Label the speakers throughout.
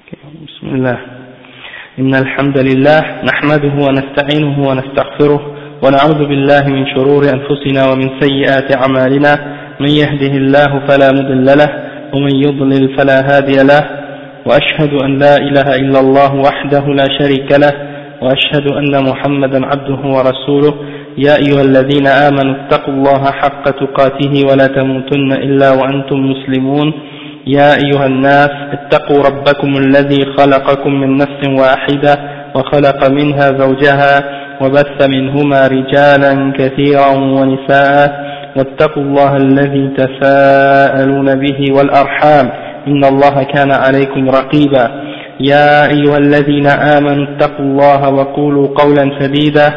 Speaker 1: بسم الله. إن الحمد لله نحمده ونستعينه ونستغفره ونعوذ بالله من شرور أنفسنا ومن سيئات أعمالنا. من يهده الله فلا مضل له ومن يضلل فلا هادي له، وأشهد أن لا إله إلا الله وحده لا شريك له، وأشهد أن محمدا عبده ورسوله. يا أيها الذين آمنوا اتقوا الله حق تقاته ولا تموتن إلا وأنتم مسلمون. يا أيها الناس اتقوا ربكم الذي خلقكم من نفس واحدة وخلق منها زوجها وبث منهما رجالا كثيرا ونساء، واتقوا الله الذي تساءلون به والأرحام إن الله كان عليكم رقيبا. يا أيها الذين آمنوا اتقوا الله وقولوا قولا سديدا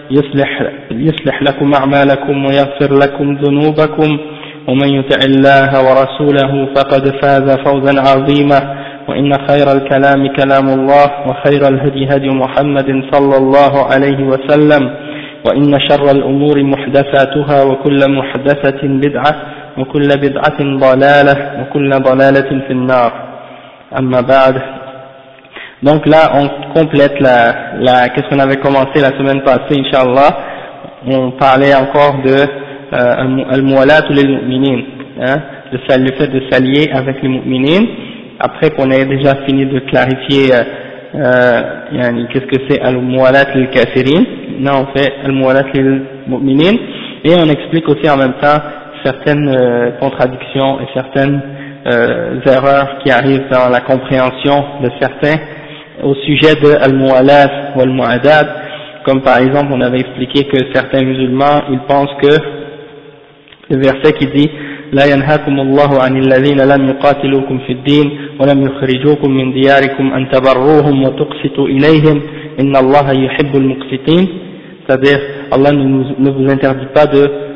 Speaker 1: يصلح لكم أعمالكم ويغفر لكم ذنوبكم، ومن يطع الله ورسوله فقد فاز فوزا عظيما. وإن خير الكلام كلام الله، وخير الهدي هدي محمد صلى الله عليه وسلم، وإن شر الأمور محدثاتها وكل محدثة بدعة وكل بدعة ضلالة وكل ضلالة في النار. أما بعد. Donc là on complète qu'est-ce qu'on avait commencé la semaine passée, Inch'Allah. On parlait encore de al-muwalat lil mu'minin, le fait de s'allier avec les mu'minin, après qu'on ait déjà fini de clarifier qu'est-ce que c'est al-muwalat lil kafirin. Là on fait al-muwalat lil mu'minin, et on explique aussi en même temps certaines contradictions et certaines erreurs qui arrivent dans la compréhension de certains au sujet de al-muwalat ou al-mu'adad. Comme par exemple on avait expliqué que certains musulmans ils pensent que le verset qui dit لا ينهاكم الله عن الذين لم يقاتلوكم في الدين ولم يخرجوكم من دياركم أن تبروهم وتقسطوا إليهم إن الله يحب المقسطين. C'est-à-dire Allah ne vous interdit pas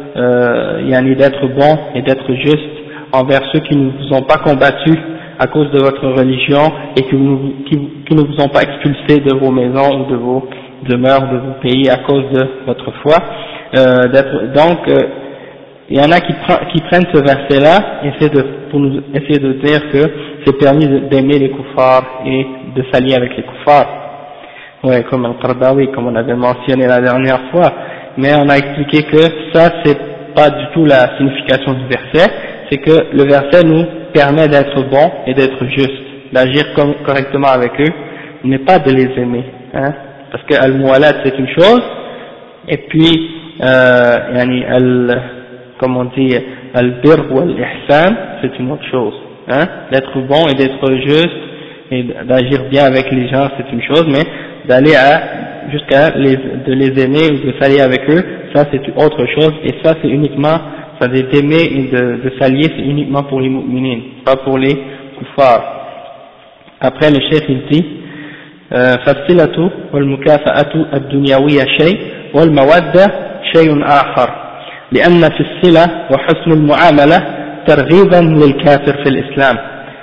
Speaker 1: d'être bon et d'être juste envers ceux qui ne vous ont pas combattu à cause de votre religion et qui ne vous ont pas expulsé de vos maisons ou de vos demeures, de vos pays à cause de votre foi. Il y en a qui prennent ce verset-là pour nous essayer de dire que c'est permis d'aimer les kuffars et de s'allier avec les kuffars. Ouais, comme Al-Qardawi, comme on avait mentionné la dernière fois. Mais on a expliqué que ça, c'est pas du tout la signification du verset. C'est que le verset nous permet d'être bon et d'être juste, d'agir correctement avec eux, mais pas de les aimer. Parce que al-muwalat c'est une chose, et puis comme on dit, al-birr ou al-ihsan, c'est une autre chose. D'être bon et d'être juste et d'agir bien avec les gens, c'est une chose, mais d'aller jusqu'à de les aimer ou de s'allier avec eux, ça c'est une autre chose, et ça c'est uniquement, c'est-à-dire d'aimer et de s'allier, c'est uniquement pour les mu'minines, pas pour les kuffars. Après le cheikh il dit فالصلة والمكافأة الدنيوية شيء والمودة شيء آخر، لأن في الصلة وحسن المعاملة ترغيبا للكافر في الإسلام،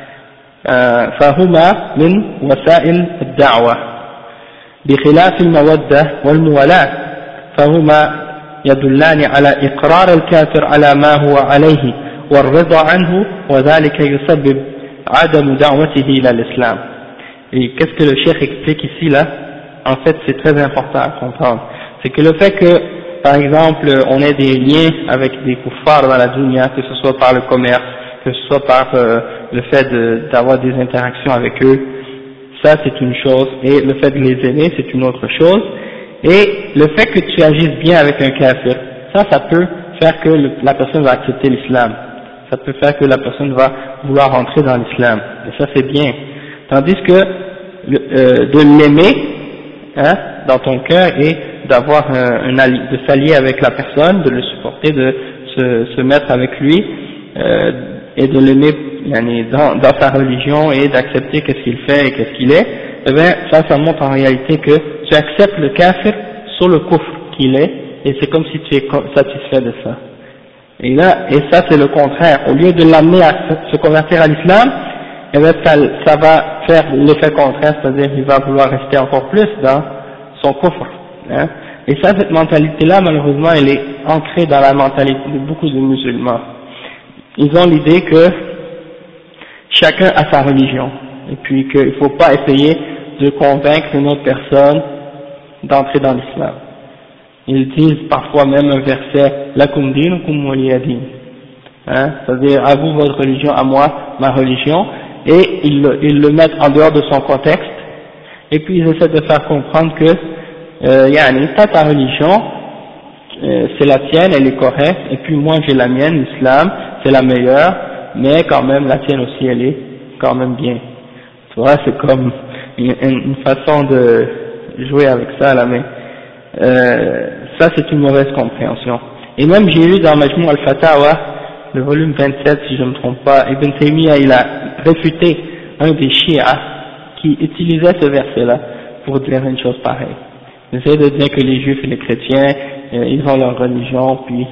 Speaker 1: فهما من وسائل الدعوة، بخلاف المودة والموالاة فهما يدلان على إقرار الكافر على ما هو عليه والرضا عنه، وذلك يسبب عدم دعوته إلى الإسلام. Et qu'est-ce que le cheikh explique ici là? En fait c'est très important à comprendre, c'est que le fait que par exemple on ait des liens avec des kuffars dans la dunya, que ce soit par le commerce, que ce soit par le fait d'avoir des interactions avec eux, ça c'est une chose, et le fait de les aimer c'est une autre chose. Et le fait que tu agisses bien avec un kafir, ça peut faire que la personne va accepter l'islam, ça peut faire que la personne va vouloir rentrer dans l'islam, et ça c'est bien. Tandis que de l'aimer dans ton cœur et d'avoir de s'allier avec la personne, de le supporter, de se mettre avec lui et de l'aimer dans sa religion et d'accepter qu'est-ce qu'il fait et qu'est-ce qu'il est, eh bien ça montre en réalité que tu acceptes le kafir sur le kufr qu'il est, et c'est comme si tu es satisfait de ça. Et ça c'est le contraire. Au lieu de l'amener à se convertir à l'islam, eh bien ça va faire l'effet contraire, c'est-à-dire qu'il va vouloir rester encore plus dans son kufr. Et ça, cette mentalité-là, malheureusement, elle est ancrée dans la mentalité de beaucoup de musulmans. Ils ont l'idée que chacun a sa religion. et puis qu'il ne faut pas essayer de convaincre une autre personne d'entrer dans l'islam. Ils disent parfois même un verset lakum dinukum waliya din, c'est-à-dire à vous votre religion, à moi ma religion, et ils le mettent en dehors de son contexte, et puis ils essaient de faire comprendre que ta religion, c'est la tienne, elle est correcte, et puis moi j'ai la mienne, l'islam, c'est la meilleure, mais quand même la tienne aussi elle est quand même bien. Tu vois, c'est comme une façon de jouer avec ça là, mais ça c'est une mauvaise compréhension. Et même j'ai lu dans Majmou al-Fatawa, le volume 27 si je ne me trompe pas, Ibn Taymiyyah il a réfuté un des chiites qui utilisait ce verset là pour dire une chose pareille. Il essaie de dire que les juifs et les chrétiens ils ont leur religion, puis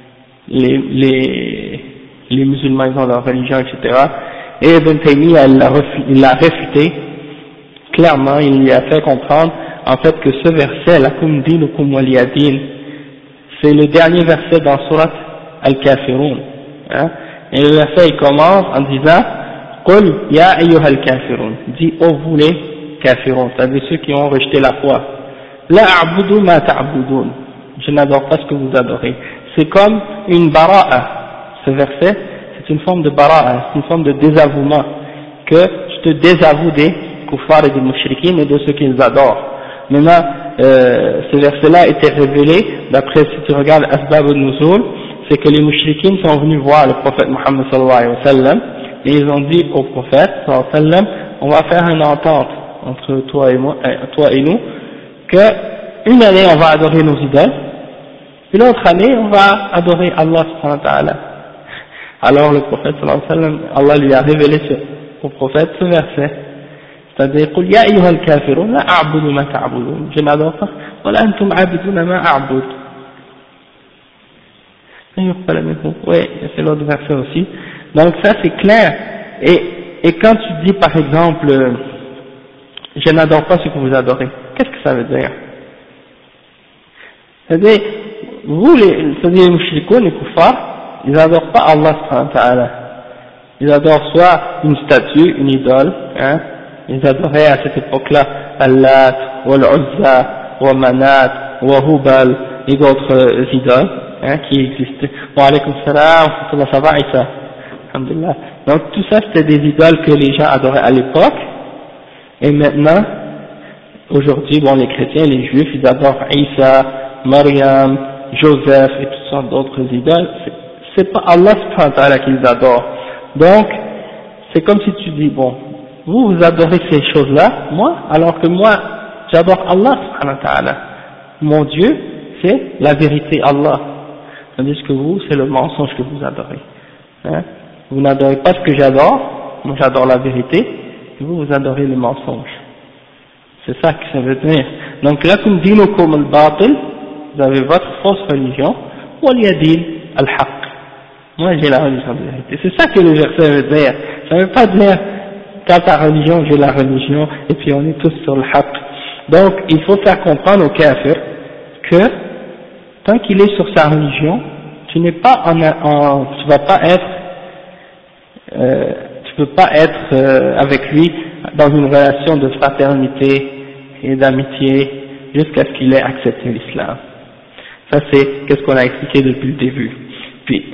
Speaker 1: les musulmans ils ont leur religion, etc. Et Ibn Taymiyyah il l'a réfuté clairement, il lui a fait comprendre en fait que ce verset, lakum dinukum waliya din, c'est le dernier verset dans Surat Al-Kafirun. Et le verset il commence en disant Qul ya ayyuha al-kafirun, dis ô vous les kafirun, c'est-à-dire ceux qui ont rejeté la foi. La a'budu ma ta'budun, je n'adore pas ce que vous adorez. C'est comme une bara'a, ce verset, c'est une forme de bara'a, c'est une forme de désavouement, que je te désavoue des kuffars et des mushrikines et de ceux qu'ils adorent. Maintenant, ce verset-là était révélé, d'après si tu regardes Asbab al-Nuzul, c'est que les mushrikines sont venus voir le prophète Muhammad sallallahu alayhi wa sallam, et ils ont dit au prophète sallallahu alayhi wa sallam, on va faire une entente entre toi et nous, que une année on va adorer nos idoles, puis l'autre année on va adorer Allah subhanahu wa ta'ala. Alors le prophète sallallahu alayhi wa sallam, Allah lui a révélé au prophète ce verset, c'est-à-dire قل يا أيها الكافرون لا أعبد ما تعبدون, je n'adore pas ولا أنتم عابدون ما أعبد. Oui, c'est l'autre verset aussi. Donc ça c'est clair. Et quand tu dis par exemple je n'adore pas ce que vous adorez, qu'est-ce que ça veut dire? C'est-à-dire vous c'est-à-dire les mushrikoun, les kuffars, ils n'adorent pas Allah subhanahu wa ta'ala. Ils adorent soit une statue, une idole, ils adoraient à cette époque-là Allah, wa al-Uzza, wa Manat, wa Hubal et d'autres idoles qui existaient. Wa alaykum salam, wa ça va Isa, alhamdulillah. Donc tout ça c'était des idoles que les gens adoraient à l'époque, et maintenant, aujourd'hui, bon les chrétiens, les juifs, ils adorent Isa, Maryam, Joseph et toutes sortes d'autres idoles. C'est pas Allah subhanahu wa ta'ala qu'ils adorent. Donc, c'est comme si tu dis, bon, vous adorez ces choses-là, moi, alors que moi, j'adore Allah subhanahu wa ta'ala. Mon Dieu, c'est la vérité Allah. Tandis que vous, c'est le mensonge que vous adorez. Vous n'adorez pas ce que j'adore, moi j'adore la vérité, et vous adorez le mensonge. C'est ça que ça veut dire. Donc, lakum dinukum al-batil, vous avez votre fausse religion, waliya din al-haq. Moi j'ai la religion de vérité. C'est ça que le verset veut dire. Ça ne veut pas dire t'as ta religion, j'ai la religion, et puis on est tous sur le haq. Donc il faut faire comprendre au kafir que tant qu'il est sur sa religion, tu n'es pas tu vas pas être, tu peux pas être avec lui dans une relation de fraternité et d'amitié jusqu'à ce qu'il ait accepté l'islam. Ça c'est qu'est-ce qu'on a expliqué depuis le début. Puis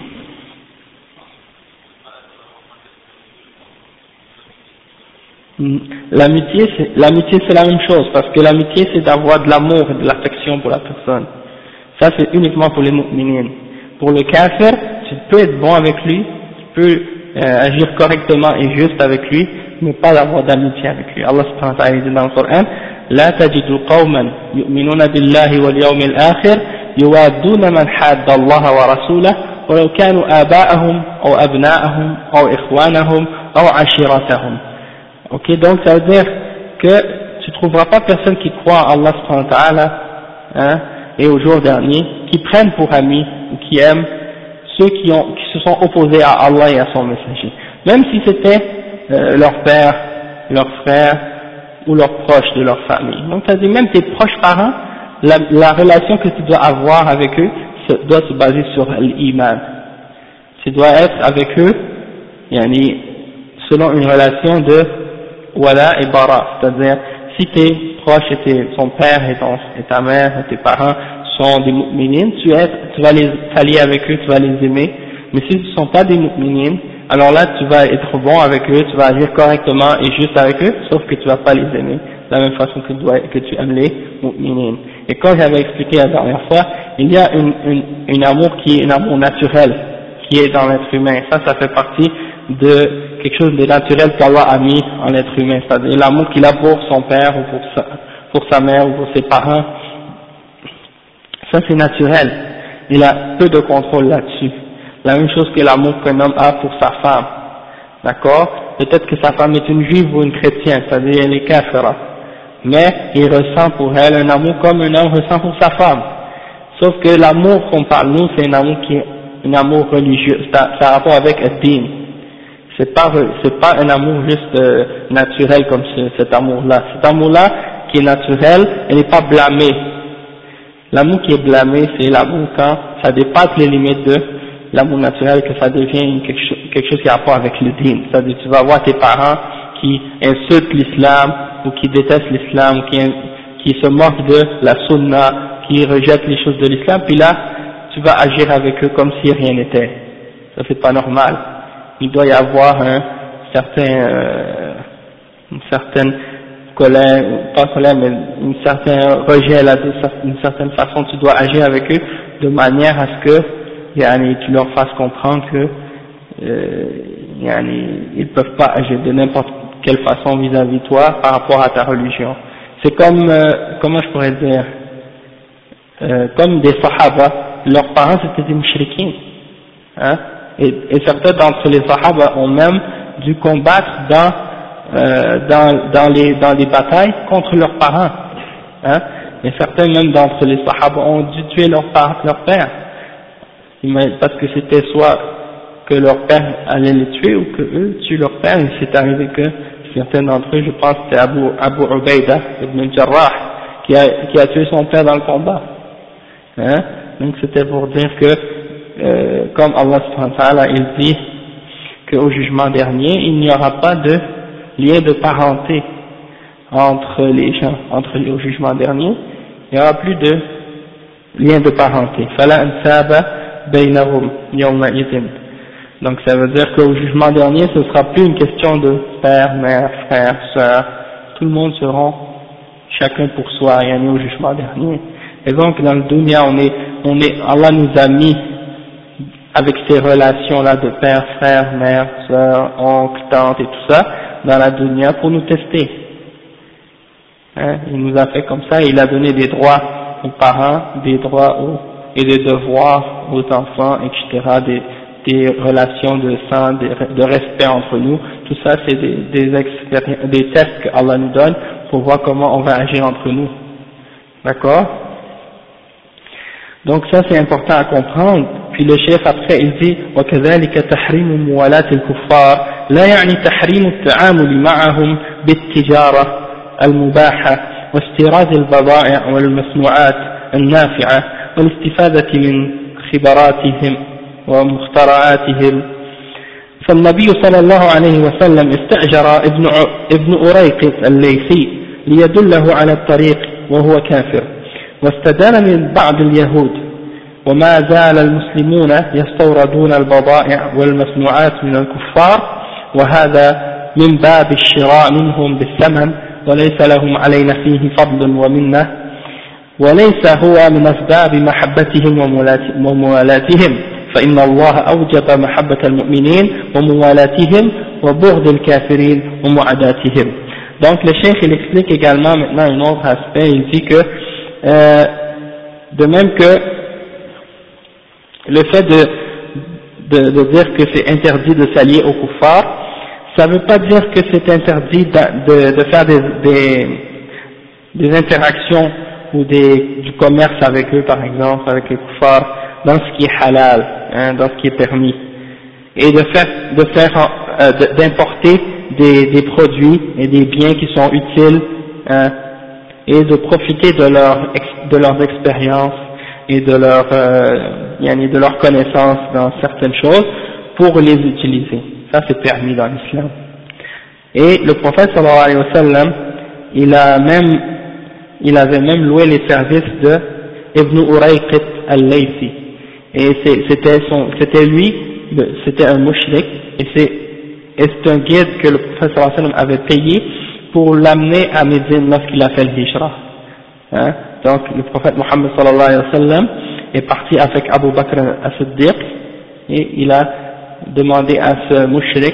Speaker 1: l'amitié c'est la même chose, parce que l'amitié c'est d'avoir de l'amour et de l'affection pour la personne. Ça c'est uniquement pour les mu'minines. Pour le kafir, tu peux être bon avec lui, tu peux agir correctement et juste avec lui, mais pas avoir d'amitié avec lui. Allah subhanahu wa ta'ala dit dans le Coran, لا تجد قوما يؤمنون بالله واليوم الآخر يوادون من حاد الله ورسوله ولو كانوا آباءهم أو أبناءهم أو إخوانهم أو عشيرتهم. Ok, donc ça veut dire que tu trouveras pas personne qui croit en Allah subhanahu wa ta'ala et au jour dernier, qui prennent pour amis ou qui aiment ceux qui se sont opposés à Allah et à son messager, même si c'était leur père, leur frère ou leurs proches de leur famille. Donc ça veut dire même tes proches parents, la relation que tu dois avoir avec eux doit se baser sur l'iman. Tu dois être avec eux selon une relation de wala et bara, c'est-à-dire si tes proches et ton père et ta mère et tes parents sont des mu'minines, tu vas les allier avec eux, tu vas les aimer, mais si ce ne sont pas des mu'minines, alors là tu vas être bon avec eux, tu vas agir correctement et juste avec eux, sauf que tu vas pas les aimer de la même façon que tu aimes les mu'minines. Et comme j'avais expliqué la dernière fois, il y a une amour qui est un amour naturel, qui est dans l'être humain. Ça fait partie de quelque chose de naturel qu'Allah a mis en l'être humain, c'est-à-dire l'amour qu'il a pour son père ou pour sa mère ou pour ses parents. Ça c'est naturel, il a peu de contrôle là-dessus. La même chose que l'amour qu'un homme a pour sa femme, d'accord? Peut-être que sa femme est une juive ou une chrétienne, c'est-à-dire elle est kafira, mais il ressent pour elle un amour comme un homme ressent pour sa femme. Sauf que l'amour qu'on parle nous, c'est un amour qui est un amour religieux, ça a rapport avec ad-din. C'est pas un amour juste naturel comme cet amour-là. Cet amour-là qui est naturel, elle n'est pas blâmée. L'amour qui est blâmé, c'est l'amour quand ça dépasse les limites de l'amour naturel, que ça devient quelque chose qui a rapport avec le din. C'est-à-dire tu vas voir tes parents qui insultent l'islam, ou qui détestent l'islam, ou qui se moquent de la sunna, qui rejettent les choses de l'islam, puis là, tu vas agir avec eux comme si rien n'était. Ça c'est pas normal. Il doit y avoir une certaine colère, pas colère, mais un certain rejet là, d'une certaine façon, tu dois agir avec eux de manière à ce que tu leur fasses comprendre que ils peuvent pas agir de n'importe quelle façon vis-à-vis de toi par rapport à ta religion. C'est comme, comment je pourrais dire, comme des sahaba, leurs parents c'était des mushrikins, hein, et certains d'entre les sahaba ont même dû combattre dans les batailles contre leurs parents, hein, et certains même d'entre les sahaba ont dû tuer leur père, parce que c'était soit que leur père allait les tuer ou que eux tuent leur père, et c'est arrivé que certains d'entre eux, je pense c'était Abu Ubaida ibn al-Jarrah qui a tué son père dans le combat, hein. Donc c'était pour dire que comme Allah subhanahu wa ta'ala il dit qu'au jugement dernier il n'y aura pas de lien de parenté entre les gens, au jugement dernier il n'y aura plus de lien de parenté. Fala ansaba baynahum yawma idin. Donc ça veut dire qu'au jugement dernier ce sera plus une question de père, mère, frère, sœur, tout le monde seront chacun pour soi au jugement dernier. Et donc dans le dunya Allah nous a mis avec ces relations là de père, frère, mère, sœur, oncle, tante et tout ça dans la dunya pour nous tester, hein, il nous a fait comme ça, il a donné des droits aux parents, des droits et des devoirs aux enfants, etc., des relations de sang, de respect entre nous. Tout ça c'est des tests que Allah nous donne pour voir comment on va agir entre nous, d'accord? Donc ça c'est important à comprendre. Puis le chef après il dit وكذلك تحريم موالاة الكفار لا يعني تحريم التعامل معهم بالتجارة المباحة واستيراد البضائع والمصنوعات النافعة والاستفادة من خبراتهم ومخترعاتهم. فالنبي صلى الله عليه وسلم استأجر ابن أريقط الليثي ليدله على الطريق وهو كافر، واستدان من بعض اليهود، وما زال المسلمون يستوردون البضائع والمصنوعات من الكفار، وهذا من باب الشراء منهم بالثمن، وليس لهم علينا فيه فضل ومنة، وليس هو من أسباب محبتهم وموالاتهم، فإن الله أوجب محبة المؤمنين وموالاتهم وبغض الكافرين ومعاداتهم. Donc le cheikh il explique également maintenant un autre aspect, il dit que de même que le fait de dire que c'est interdit de s'allier aux kuffars, ça ne veut pas dire que c'est interdit de faire des interactions ou du commerce avec eux, par exemple, avec les kuffars, dans ce qui est halal, hein, dans ce qui est permis, et d'importer des produits et des biens qui sont utiles, hein, et de profiter de leurs expériences et de leur connaissance dans certaines choses pour les utiliser. Ça c'est permis dans l'islam. Et le prophète sallallahu alayhi wa sallam, il avait même loué les services de Ibn Urayqit al-Laythi. Et c'était lui, c'était un mushrik, et c'est un guide que le prophète sallallahu alayhi wa sallam avait payé pour l'amener à Médine lorsqu'il a fait le hijra. Hein? Donc le prophète Mohammed sallallahu alayhi wa sallam est parti avec Abu Bakr as-Siddiq, et il a demandé à ce mushrik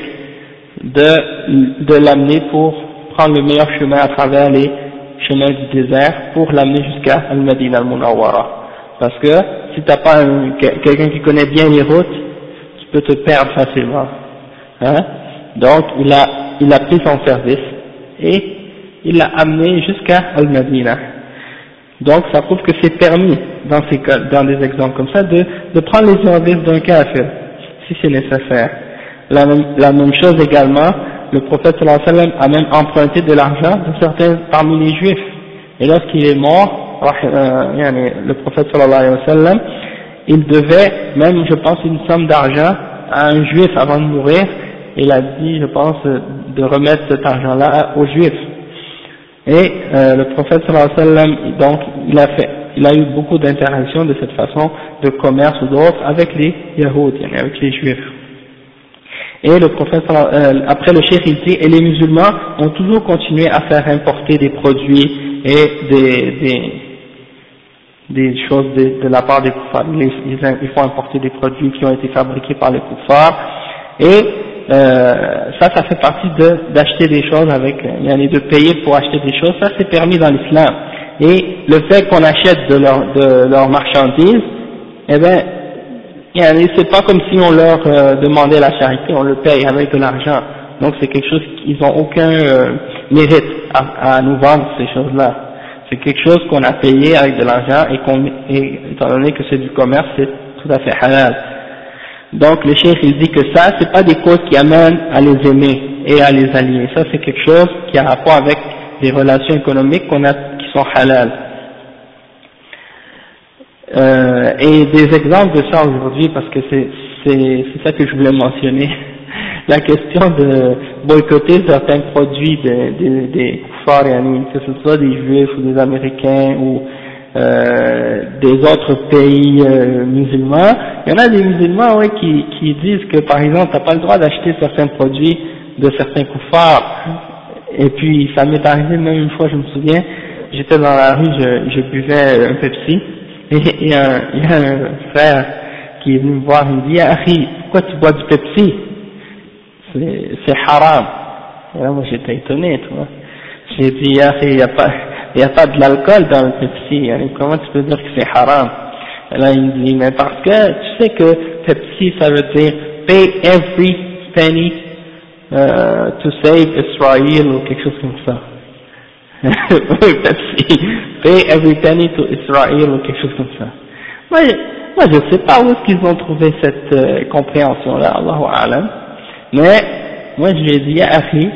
Speaker 1: de l'amener pour prendre le meilleur chemin à travers les chemins du désert pour l'amener jusqu'à Al-Madinah al-Munawwara. Parce que si t'as pas quelqu'un qui connaît bien les routes, tu peux te perdre facilement. Hein? Donc il a pris son service et il l'a amené jusqu'à Al-Madinah. Donc ça prouve que c'est permis dans ces cas, dans des exemples comme ça de prendre les services d'un kafir si c'est nécessaire. La même chose également, le prophète sallallahu alayhi wa sallam a même emprunté de l'argent de certains parmi les juifs. Et lorsqu'il est mort, le prophète sallallahu alayhi wa sallam, il devait même, je pense, une somme d'argent à un juif avant de mourir. Il a dit, je pense, de remettre cet argent-là aux juifs. Et le prophète sallallahu alayhi wa sallam, donc, il a eu beaucoup d'interactions de cette façon, de commerce ou d'autres, avec les Yahoud, avec les juifs. Et le prophète, après le cheikh il dit, et les musulmans ont toujours continué à faire importer des produits et des choses de la part des kuffars. Ils font importer des produits qui ont été fabriqués par les kuffars. Et ça fait partie d'acheter des choses de payer pour acheter des choses. Ça c'est permis dans l'islam. Et le fait qu'on achète de leurs marchandises, eh ben, c'est pas comme si on leur demandait la charité, on le paye avec de l'argent. Donc c'est quelque chose qu'ils n'ont aucun mérite à nous vendre ces choses-là. C'est quelque chose qu'on a payé avec de l'argent et étant donné que c'est du commerce, c'est tout à fait halal. Donc le cheikh il dit que ça, c'est pas des causes qui amènent à les aimer et à les allier. Ça c'est quelque chose qui a rapport avec des relations économiques qui sont halal. Et des exemples de ça aujourd'hui, parce que c'est ça que je voulais mentionner, la question de boycotter certains produits des kuffars, que ce soit des juifs ou des américains ou des autres pays musulmans. Il y en a des musulmans qui disent que par exemple t'as pas le droit d'acheter certains produits de certains kuffars. Et puis ça m'est arrivé même une fois, je me souviens, j'étais dans la rue, je buvais un Pepsi. Et il y a un frère qui est venu me voir, il me dit, Akhi, pourquoi tu bois du Pepsi? C'est haram. Et là, moi j'étais étonné, tu vois. J'ai dit, Akhi, il n'y a pas de l'alcool dans le Pepsi, comment tu peux dire que c'est haram? Et là, il me dit, mais parce que tu sais que Pepsi, ça veut dire pay every penny to save Israel ou quelque chose comme ça. Oui, Pepsi, pay every penny to Israel ou quelque chose comme ça. Moi je sais pas où est-ce qu'ils ont trouvé cette compréhension-là, Allahu A'lam. Mais moi je lui ai dit, Akhi,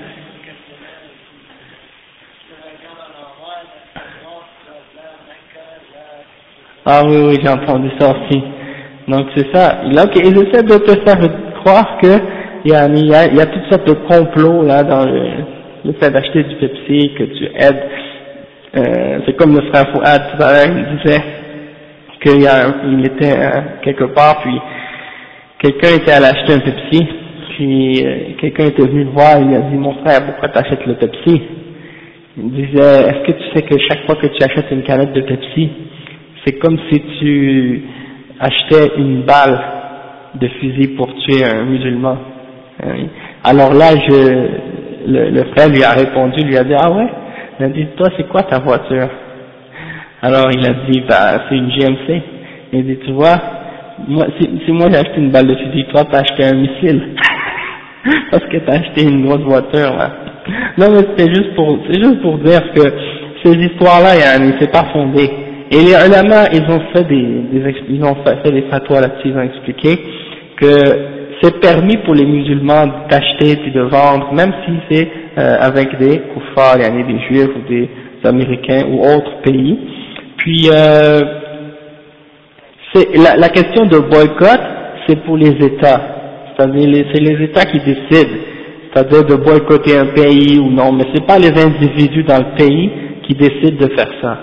Speaker 1: ah oui, j'ai entendu ça aussi. Donc c'est ça. Là, ils essaient de te faire croire que il y a toutes sortes de complots là dans le fait d'acheter du Pepsi, que tu aides. C'est comme le frère Fouad tout à l'heure, il disait qu'il était quelque part, puis quelqu'un était allé acheter un Pepsi, puis quelqu'un était venu le voir, il a dit, mon frère, pourquoi tu achètes le Pepsi? Il disait, est-ce que tu sais que chaque fois que tu achètes une canette de Pepsi, c'est comme si tu achetais une balle de fusil pour tuer un musulman. Alors là, le frère lui a répondu, lui a dit, ah ouais? Il a dit, toi c'est quoi ta voiture? Alors il a dit, bah c'est une GMC. Il a dit, tu vois, si moi j'ai acheté une balle de fusil, toi t'as acheté un missile. Parce que t'as acheté une grosse voiture là. Non mais c'est juste pour dire que ces histoires-là, c'est pas fondé. Et les ulama, ils ont fait des fatwas là-dessus, ils ont expliqué que c'est permis pour les musulmans d'acheter puis de vendre, même si c'est avec des kuffars, des juifs ou des américains ou autres pays. Puis la question de boycott, c'est pour les États, c'est-à-dire c'est les États qui décident. c'est-à-dire de boycotter un pays ou non, mais c'est pas les individus dans le pays qui décident de faire ça.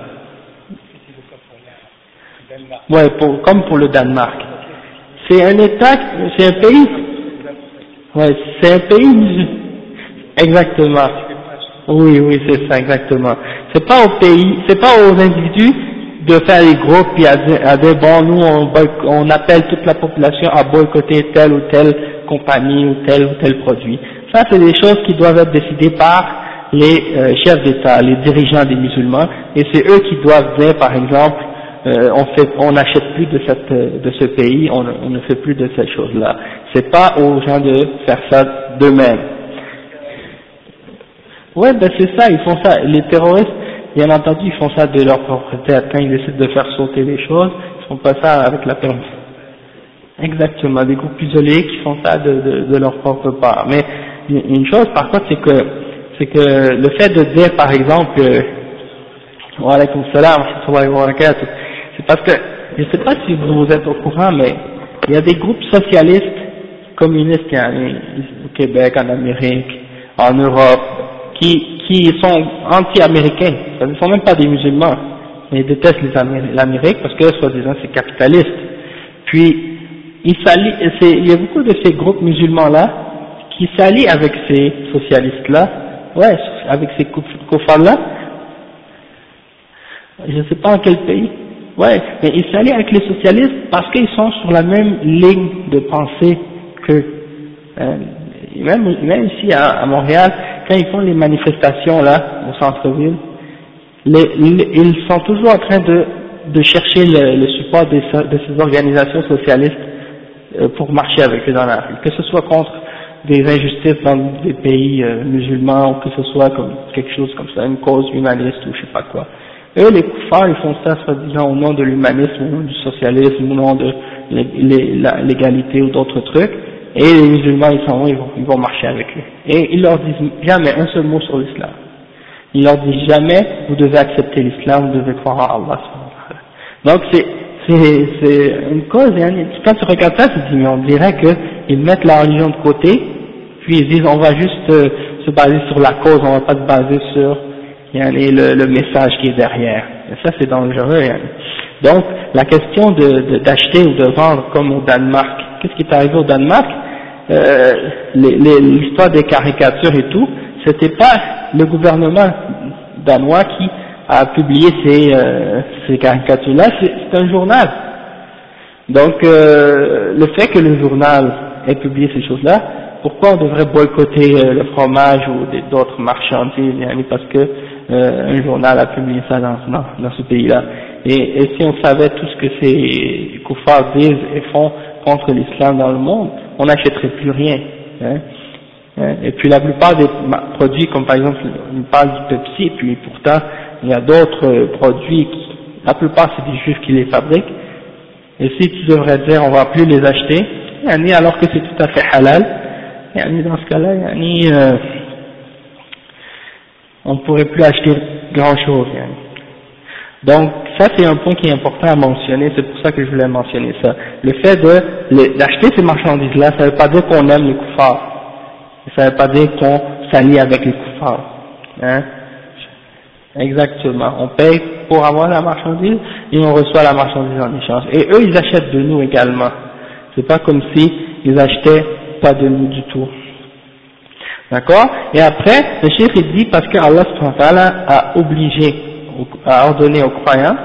Speaker 1: Ouais, comme pour le Danemark. C'est un État, c'est un pays. Ouais, c'est un pays. Exactement. Oui, c'est ça, exactement. C'est pas au pays, c'est pas aux individus de faire les groupes et à dire bon, nous on appelle toute la population à boycotter telle ou telle compagnie ou tel produit. Ça, c'est des choses qui doivent être décidées par les chefs d'État, les dirigeants des musulmans, et c'est eux qui doivent dire, par exemple, on n'achète plus de ce pays, on ne fait plus de ces choses-là. C'est pas aux gens de faire ça d'eux-mêmes. Ouais, ben c'est ça, ils font ça. Les terroristes, bien entendu, ils font ça de leur propre tête. Quand ils décident de faire sauter les choses, ils font pas ça avec la permission. Exactement, des groupes isolés qui font ça de leur propre part. Mais une chose, par contre, c'est que le fait de dire, par exemple, wa alaykoum salam wa rahmatullahi wa barakatuh, c'est parce que, je sais pas si vous êtes au courant, mais il y a des groupes socialistes, communistes, au Québec, en Amérique, en Europe, qui sont anti-américains. Ce ne sont même pas des musulmans, mais ils détestent l'Amérique parce que, soi-disant, c'est capitaliste. Puis, il y a beaucoup de ces groupes musulmans-là qui s'allient avec ces socialistes-là, ouais, avec ces koufars-là. Je ne sais pas en quel pays, ouais, mais ils s'allient avec les socialistes parce qu'ils sont sur la même ligne de pensée qu'eux. Même ici à Montréal, quand ils font les manifestations là, au centre-ville, ils sont toujours en train de chercher le support de ces organisations socialistes pour marcher avec eux dans la rue, que ce soit contre des injustices dans des pays musulmans ou que ce soit comme quelque chose comme ça, une cause humaniste ou je sais pas quoi. Eux, les koufars, ils font ça soi-disant au nom de l'humanisme, au nom du socialisme, au nom de l'égalité ou d'autres trucs. Et les musulmans, ils vont marcher avec eux. Et ils leur disent jamais un seul mot sur l'islam. Ils leur disent jamais, vous devez accepter l'islam, vous devez croire à Allah. Donc c'est une cause, quand tu regardes ça, tu te dis, mais on dirait qu'ils mettent la religion de côté, puis ils disent, on va juste se baser sur la cause, on va pas se baser sur le message qui est derrière. Et ça, c'est dangereux. Donc, la question d'acheter ou de vendre comme au Danemark, qu'est-ce qui est arrivé au Danemark? L'histoire des caricatures et tout, c'était pas le gouvernement danois qui a publié ces caricatures-là, c'est un journal. Donc, le fait que le journal ait publié ces choses-là, pourquoi on devrait boycotter le fromage ou d'autres marchandises, parce que un journal a publié ça dans ce pays-là. Et si on savait tout ce que ces koufars disent et font contre l'islam dans le monde, on n'achèterait plus rien. Et puis la plupart des produits, comme par exemple, on parle du Pepsi, puis pourtant il y a d'autres produits, la plupart c'est des juifs qui les fabriquent. Et si tu devrais dire on va plus les acheter, alors que c'est tout à fait halal, dans ce cas-là, on ne pourrait plus acheter grand-chose. Donc ça c'est un point qui est important à mentionner, c'est pour ça que je voulais mentionner ça. Le fait d'acheter ces marchandises-là, ça ne veut pas dire qu'on aime les koufars. Ça ne veut pas dire qu'on s'allie avec les koufars. Exactement. On paye pour avoir la marchandise et on reçoit la marchandise en échange. Et eux, ils achètent de nous également. C'est pas comme si ils achetaient pas de nous du tout. D'accord? Et après, le cheikh il dit parce que Allah subhanahu wa ta'ala a ordonné aux croyants,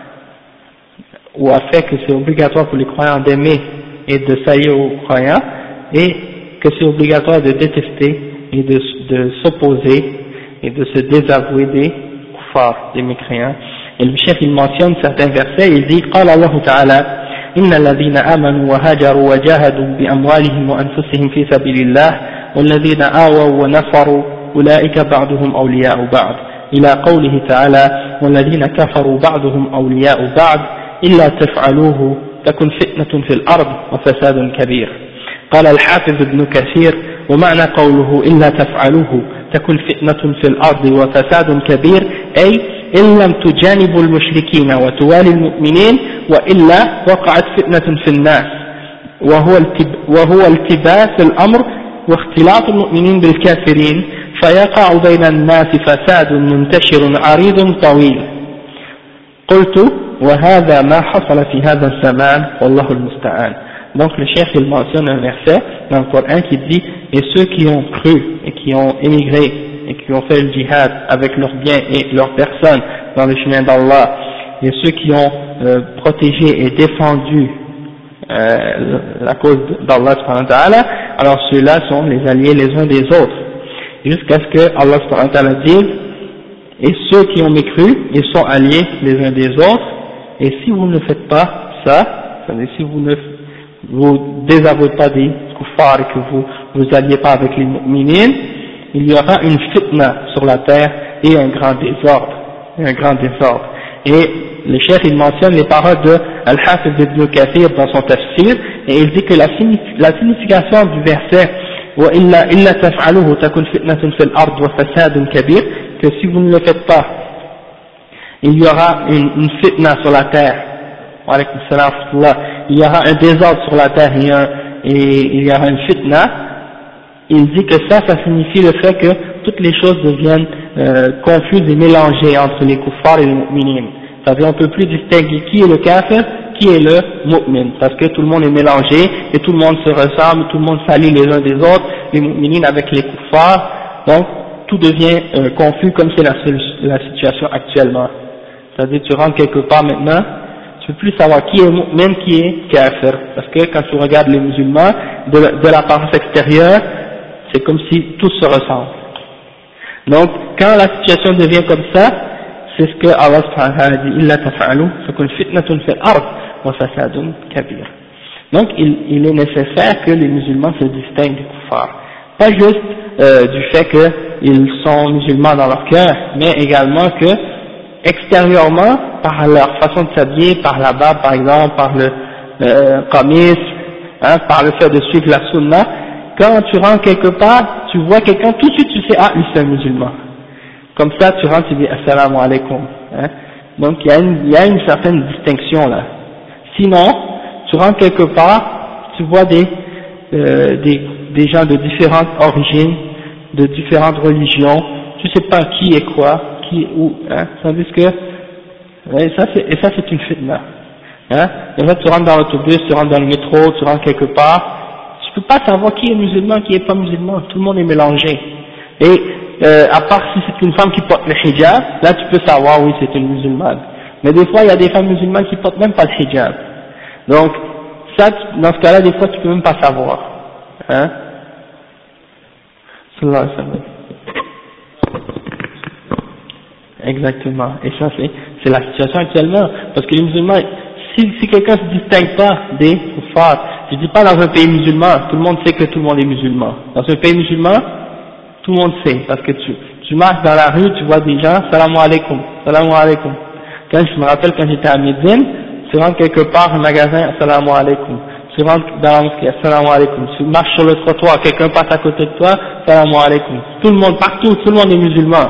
Speaker 1: ou a fait que c'est obligatoire pour les croyants d'aimer et de s'allier aux croyants, et que c'est obligatoire de détester et de s'opposer et de se désavouer des kuffars, des mécréants. Et le cheikh il mentionne certains versets, il dit قال الله تعالى إن الذين آمنوا وهاجروا وجاهدوا بأموالهم وأنفسهم في سبيل الله والذين آووا ونصروا أولئك بعضهم أولياء بعض إلى قوله تعالى والذين كفروا بعضهم أولياء بعض إلا تفعلوه تكن فتنة في الأرض وفساد كبير. قال الحافظ ابن كثير ومعنى قوله إلا تفعلوه تكن فتنة في الأرض وفساد كبير أي إن لم تجانبوا المشركين وتوالي المؤمنين وإلا وقعت فتنة في الناس وهو التباس الأمر واختلاط المؤمنين بالكافرين فيقع بين الناس فساد منتشر عريض طويل. قلت وهذا ما حصل في هذا الزمان والله المستعان. Donc le cheikh il mentionne un verset dans le Coran qui dit et ceux qui ont cru et qui ont émigré et qui ont fait le djihad avec leurs biens et leurs personnes dans le chemin d'Allah et ceux qui ont protégé et défendu la cause d'Allah subhanahu wa ta'ala, alors ceux-là sont les alliés les uns des autres jusqu'à ce que Allah subhanahu wa ta'ala dise et ceux qui ont mécru ils sont alliés les uns des autres et si vous ne faites pas ça, c'est-à-dire si vous désavouez pas des kuffars et que vous alliez pas avec les mu'minines, il y aura une fitna sur la terre et un grand désordre. Et le cheikh il mentionne les paroles de Al-Hafiz ibn Kathir dans son tafsir et il dit que la signification du verset وَإِلَّا إِلَّا تَفْعَلُهُ تَكُنْ فِتْنَةٌ فِي الْأَرْضِ وَفَسَادٌ كَبِيرٌ, que si vous ne le faites pas il y aura une fitna sur la terre, il y aura un désordre sur la terre et il y aura une fitna. Il dit que ça signifie le fait que toutes les choses deviennent confuses et mélangées entre les kuffars et les mu'minines. C'est-à-dire on ne peut plus distinguer qui est le kafir, qui est le mu'min, parce que tout le monde est mélangé et tout le monde se ressemble, tout le monde s'allie les uns des autres, les mu'minines avec les kuffars, donc tout devient confus comme c'est la situation actuellement. C'est-à-dire tu rentres quelque part maintenant, tu ne peux plus savoir qui est mu'min, qui est kafir, parce que quand tu regardes les musulmans, de l'apparence extérieure, c'est comme si tous se ressemblent. Donc, quand la situation devient comme ça, c'est ce que Allah subhanahu wa ta'ala dit, إِلَّا تَفْعَلُوا فَكُنْ فِتْنَةٌ فِي الْأَرْضِ وَفَسَادٌ كَبِيرٌ. Donc, il est nécessaire que les musulmans se distinguent des kuffars. Pas juste du fait qu'ils sont musulmans dans leur cœur, mais également que, extérieurement, par leur façon de s'habiller, par la barbe par exemple, par le qamis, par le fait de suivre la sunna, quand tu rentres quelque part, tu vois quelqu'un, tout de suite tu sais, ah, lui c'est un musulman. Comme ça, tu rentres, tu dis, assalamu alaikum. Donc il y a une certaine distinction là. Sinon, tu rentres quelque part, tu vois des gens de différentes origines, de différentes religions, tu sais pas qui est quoi, qui est où, tandis que, et ça c'est une fitna. Et là tu rentres dans l'autobus, tu rentres dans le métro, tu rentres quelque part, tu peux pas savoir qui est musulman, qui est pas musulman, tout le monde est mélangé. Et à part si c'est une femme qui porte le hijab, là tu peux savoir oui c'est une musulmane. Mais des fois il y a des femmes musulmanes qui portent même pas le hijab. Donc ça, dans ce cas-là, des fois tu peux même pas savoir. Sallallahu alayhi wa sallam. Exactement. Et ça c'est la situation actuellement, parce que les musulmans, si quelqu'un se distingue pas des kuffars, je dis pas dans un pays musulman, tout le monde sait que tout le monde est musulman. Dans un pays musulman, tout le monde sait, parce que tu marches dans la rue, tu vois des gens, salam alaikum, salam alaikum. Quand je me rappelle quand j'étais à Médine, tu rentres quelque part un magasin, salam alaikum. Tu rentres dans la mosquée, salam alaikum. Tu marches sur le trottoir, quelqu'un passe à côté de toi, salam alaikum. Tout le monde, partout, tout le monde est musulman.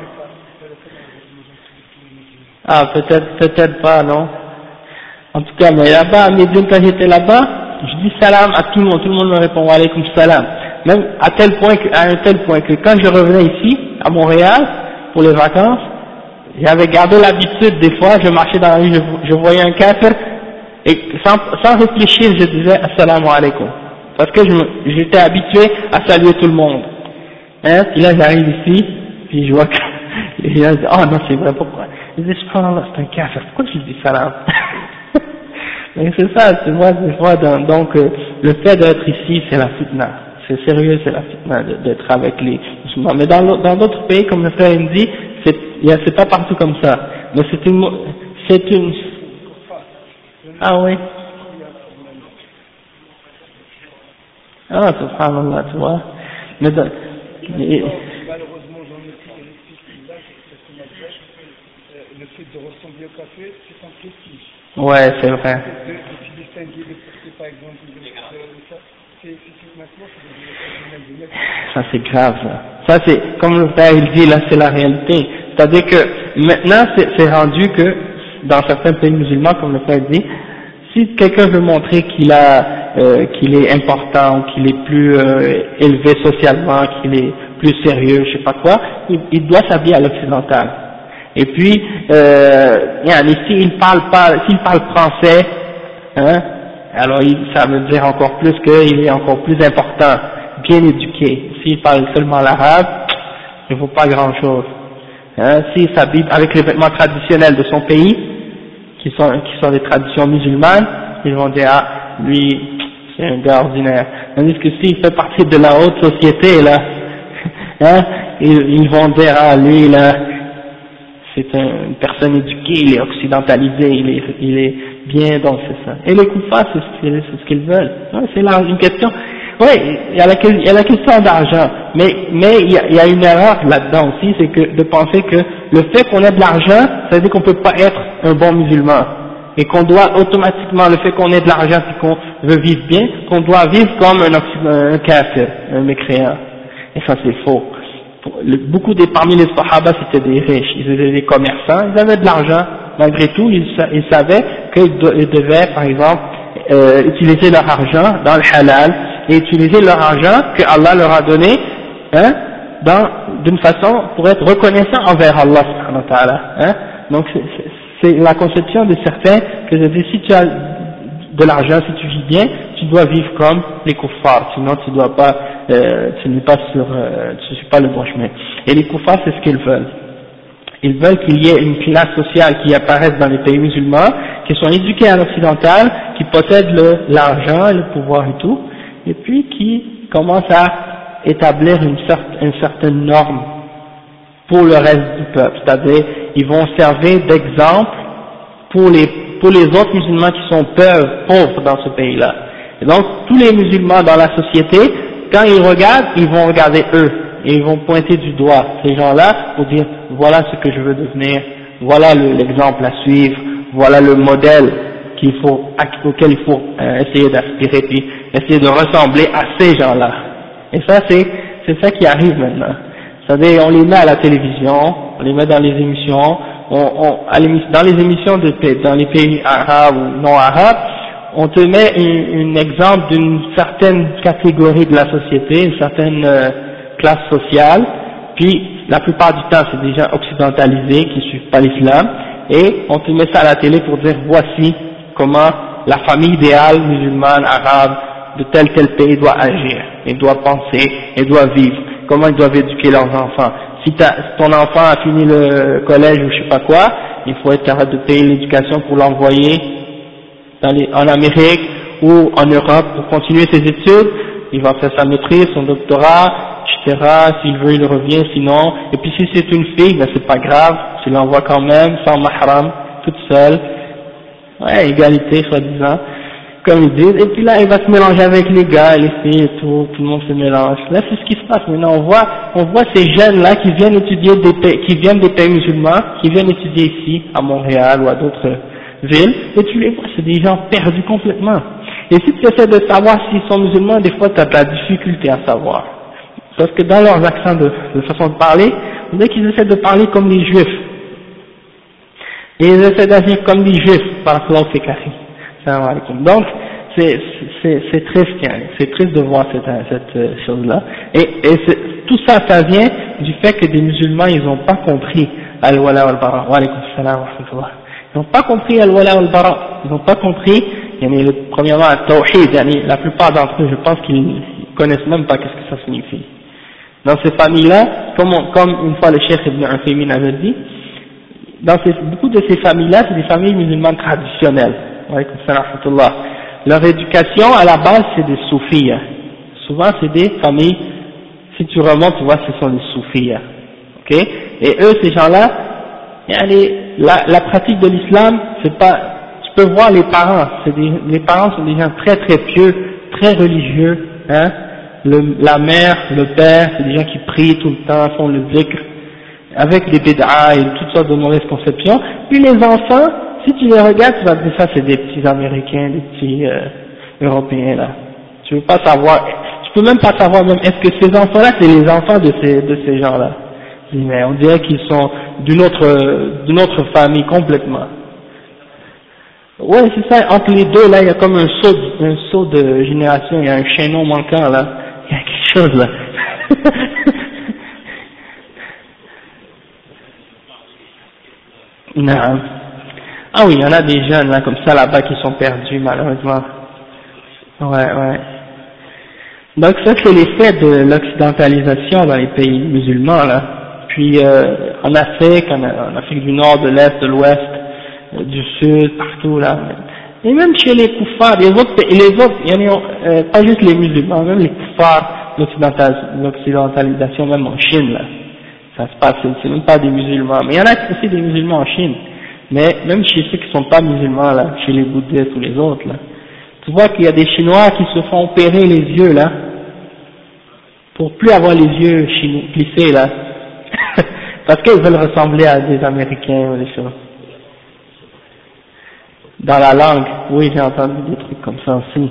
Speaker 1: Ah, peut-être pas, non. En tout cas, mais là-bas, à Médine, quand j'étais là-bas, je dis salam à tout le monde me répond wa alaykum salam. Même à un tel point que quand je revenais ici, à Montréal, pour les vacances, j'avais gardé l'habitude, des fois, je marchais dans la rue, je voyais un kafir, et sans réfléchir, je disais assalamu alaikum. Parce que j'étais habitué à saluer tout le monde. Puis là, j'arrive ici, puis je vois que les gens disent, oh non, c'est vrai, pourquoi? Je dis, subhanallah, c'est un kafir, pourquoi je dis salam? Mais c'est ça, tu vois, des fois, donc, le fait d'être ici, c'est la fitna. C'est sérieux, c'est la fitna d'être avec les musulmans. Mais dans d'autres pays, comme le frère il dit, c'est pas partout comme ça. Mais c'est une, ah oui. Ah, subhanallah, tu vois. Mais
Speaker 2: malheureusement, j'en ai pris une explication là, parce qu'on m'a dit le fait de ressembler au café, c'est un prestige.
Speaker 1: Ouais, c'est vrai.
Speaker 2: De se distinguer, de porter par exemple, ça, c'est maintenant,
Speaker 1: ça c'est grave, ça c'est, comme le frère il dit, là c'est la réalité. C'est-à-dire que maintenant c'est rendu que dans certains pays musulmans, comme le frère dit, Si quelqu'un veut montrer qu'il est important, ou qu'il est plus élevé socialement, qu'il est plus sérieux, je sais pas quoi, il doit s'habiller à l'occidental. Et puis, s'il parle français, hein, alors ça veut dire encore plus qu'il est encore plus important, bien éduqué. S'il parle seulement l'arabe, il ne vaut pas grand chose. Hein, s'il s'habille avec les vêtements traditionnels de son pays, qui sont des traditions musulmanes, ils vont dire, ah, lui, c'est un gars ordinaire. Tandis que s'il fait partie de la haute société, là, hein, ils vont dire, ah, lui, là, c'est une personne éduquée, il est occidentalisé, il est bien, donc c'est ça. Et les koufars, c'est ce qu'ils veulent. Ouais, c'est là une question. Oui, il y a la question d'argent, mais il y a une erreur là-dedans aussi, c'est que de penser que le fait qu'on ait de l'argent, ça veut dire qu'on peut pas être un bon musulman, et qu'on doit automatiquement, le fait qu'on ait de l'argent et qu'on veut vivre bien, qu'on doit vivre comme un kafir, un mécréant. Et ça c'est faux. Parmi les Sahaba c'était des riches, ils étaient des commerçants, ils avaient de l'argent, malgré tout ils savaient qu'ils devaient par exemple utiliser leur argent dans le halal, et utiliser leur argent que Allah leur a donné, hein, d'une façon pour être reconnaissant envers Allah subhanahu wa ta'ala, hein. Donc c'est la conception de certains que je dis, si tu as de l'argent, si tu vis bien, tu dois vivre comme les kuffars, sinon tu dois pas, tu n'es pas tu suis pas le bon chemin. Et les kuffars, c'est ce qu'ils veulent. Ils veulent qu'il y ait une classe sociale qui apparaisse dans les pays musulmans, qui sont éduqués à l'occidental, qui possèdent l'argent, le pouvoir et tout, et puis qui commencent à établir une certaine norme pour le reste du peuple. C'est-à-dire, ils vont servir d'exemple pour les autres musulmans qui sont pauvres dans ce pays-là. Et donc, tous les musulmans dans la société, quand ils regardent, ils vont regarder eux, et ils vont pointer du doigt ces gens-là pour dire, voilà ce que je veux devenir, voilà l'exemple à suivre, voilà le modèle auquel il faut essayer d'aspirer, puis essayer de ressembler à ces gens-là. Et ça, c'est ça qui arrive maintenant. C'est-à-dire, on les met à la télévision, on les met dans les émissions, dans les émissions dans les pays arabes ou non arabes, on te met un exemple d'une certaine catégorie de la société, une certaine classe sociale, puis la plupart du temps c'est des gens occidentalisés qui suivent pas l'islam, et on te met ça à la télé pour dire voici comment la famille idéale musulmane, arabe, de tel pays doit agir, et doit penser, et doit vivre, comment ils doivent éduquer leurs enfants. Si ton enfant a fini le collège ou je sais pas quoi, il faut être capable de payer l'éducation pour l'envoyer en Amérique ou en Europe pour continuer ses études. Il va faire sa maîtrise, son doctorat, etc. S'il veut, il revient, sinon. Et puis si c'est une fille, ben c'est pas grave, tu l'envoies quand même, sans mahram, toute seule. Ouais, égalité, soi-disant, comme ils disent. Et puis là, il va se mélanger avec les gars, les filles et tout le monde se mélange. Là, c'est ce qui se passe. Maintenant, on voit ces jeunes-là qui viennent étudier qui viennent des pays musulmans, qui viennent étudier ici, à Montréal ou à d'autres villes, et tu les vois, c'est des gens perdus complètement. Et si tu essaies de savoir s'ils sont musulmans, des fois tu as de la difficulté à savoir. Parce que dans leurs accents de façon de parler, on dirait qu'ils essaient de parler comme les juifs. Et ils essaient d'agir comme les juifs, par exemple, c'est carré. Donc, c'est triste, hein. C'est triste de voir cette chose-là. Et tout ça, ça vient du fait que des musulmans, ils n'ont pas compris al-wala wal-bara. Wa alaykum salam wa rahmatullah. Ils n'ont pas compris al-wala wal-bara. Ils n'ont pas compris, premièrement, al-tawhid. La plupart d'entre eux, je pense qu'ils connaissent même pas qu'est-ce que ça signifie. Dans ces familles-là, comme une fois le cheikh Ibn Uthaymin avait dit, beaucoup de ces familles-là, c'est des familles musulmanes traditionnelles. Wa alaykum salam wa rahmatullah. Leur éducation, à la base, c'est des soufis. Souvent, c'est des familles, si tu remontes, tu vois, ce sont des soufis. Ok? Et eux, ces gens-là, la pratique de l'islam, c'est pas, tu peux voir les parents, les parents sont des gens très très pieux, très religieux, hein? La mère, le père, c'est des gens qui prient tout le temps, font le zikr, avec des bid'a et toutes sortes de mauvaises conceptions. Puis les enfants, si tu les regardes, tu vas te dire ça, c'est des petits Américains, des petits Européens là. Tu veux pas savoir, tu peux même pas savoir même est-ce que ces enfants-là, c'est les enfants de ces gens-là. Mais on dirait qu'ils sont d'une autre famille complètement. Ouais, c'est ça, entre les deux, là, il y a comme un saut de génération, il y a un chaînon manquant, là. Il y a quelque chose, là. Non. Ah oui, il y en a des jeunes, là, comme ça, là-bas, qui sont perdus, malheureusement. Ouais. Donc ça, c'est l'effet de l'occidentalisation dans les pays musulmans, là. Puis, en Afrique, en Afrique du Nord, de l'Est, de l'Ouest, du Sud, partout, là. Et même chez les koufars, les autres, il y en a, pas juste les musulmans, même les koufars, l'occidentalisation, même en Chine, là. Ça se passe, c'est même pas des musulmans. Mais il y en a aussi des musulmans en Chine. Mais même chez ceux qui sont pas musulmans, là, chez les bouddhistes ou les autres, là. Tu vois qu'il y a des Chinois qui se font opérer les yeux, là, pour plus avoir les yeux plissés, là. Parce qu'ils veulent ressembler à des Américains ou des choses. Dans la langue, oui, j'ai entendu des trucs comme ça aussi.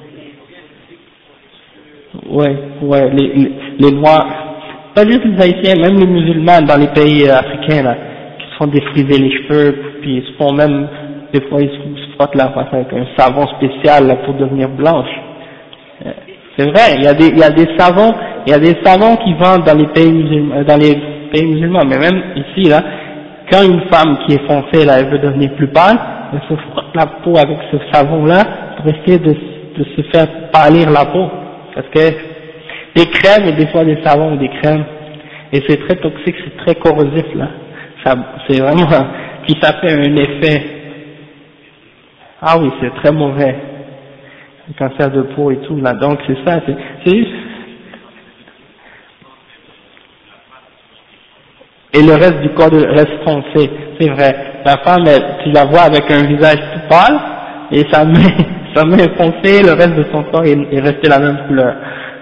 Speaker 1: Ouais, les Noirs, pas juste les Haïtiens, même les musulmans dans les pays africains, là, qui se font défriser les cheveux, puis ils se font même, des fois ils se frottent la face avec un savon spécial, là, pour devenir blanche. C'est vrai, il y a des savons qui vendent dans les pays musulmans, mais même ici, là, quand une femme qui est foncée, là, elle veut devenir plus pâle, elle se frotte la peau avec ce savon-là pour essayer de se faire pâlir la peau. Parce que des crèmes et des fois des savons ou des crèmes, et c'est très toxique, c'est très corrosif, là. C'est vraiment, puis ça fait un effet. Ah oui, c'est très mauvais. Le cancer de peau et tout, là. Donc c'est ça, c'est juste. Et le reste du corps reste foncé, c'est vrai. La femme, tu la vois avec un visage tout pâle, et sa main est foncée, le reste de son corps est resté la même couleur.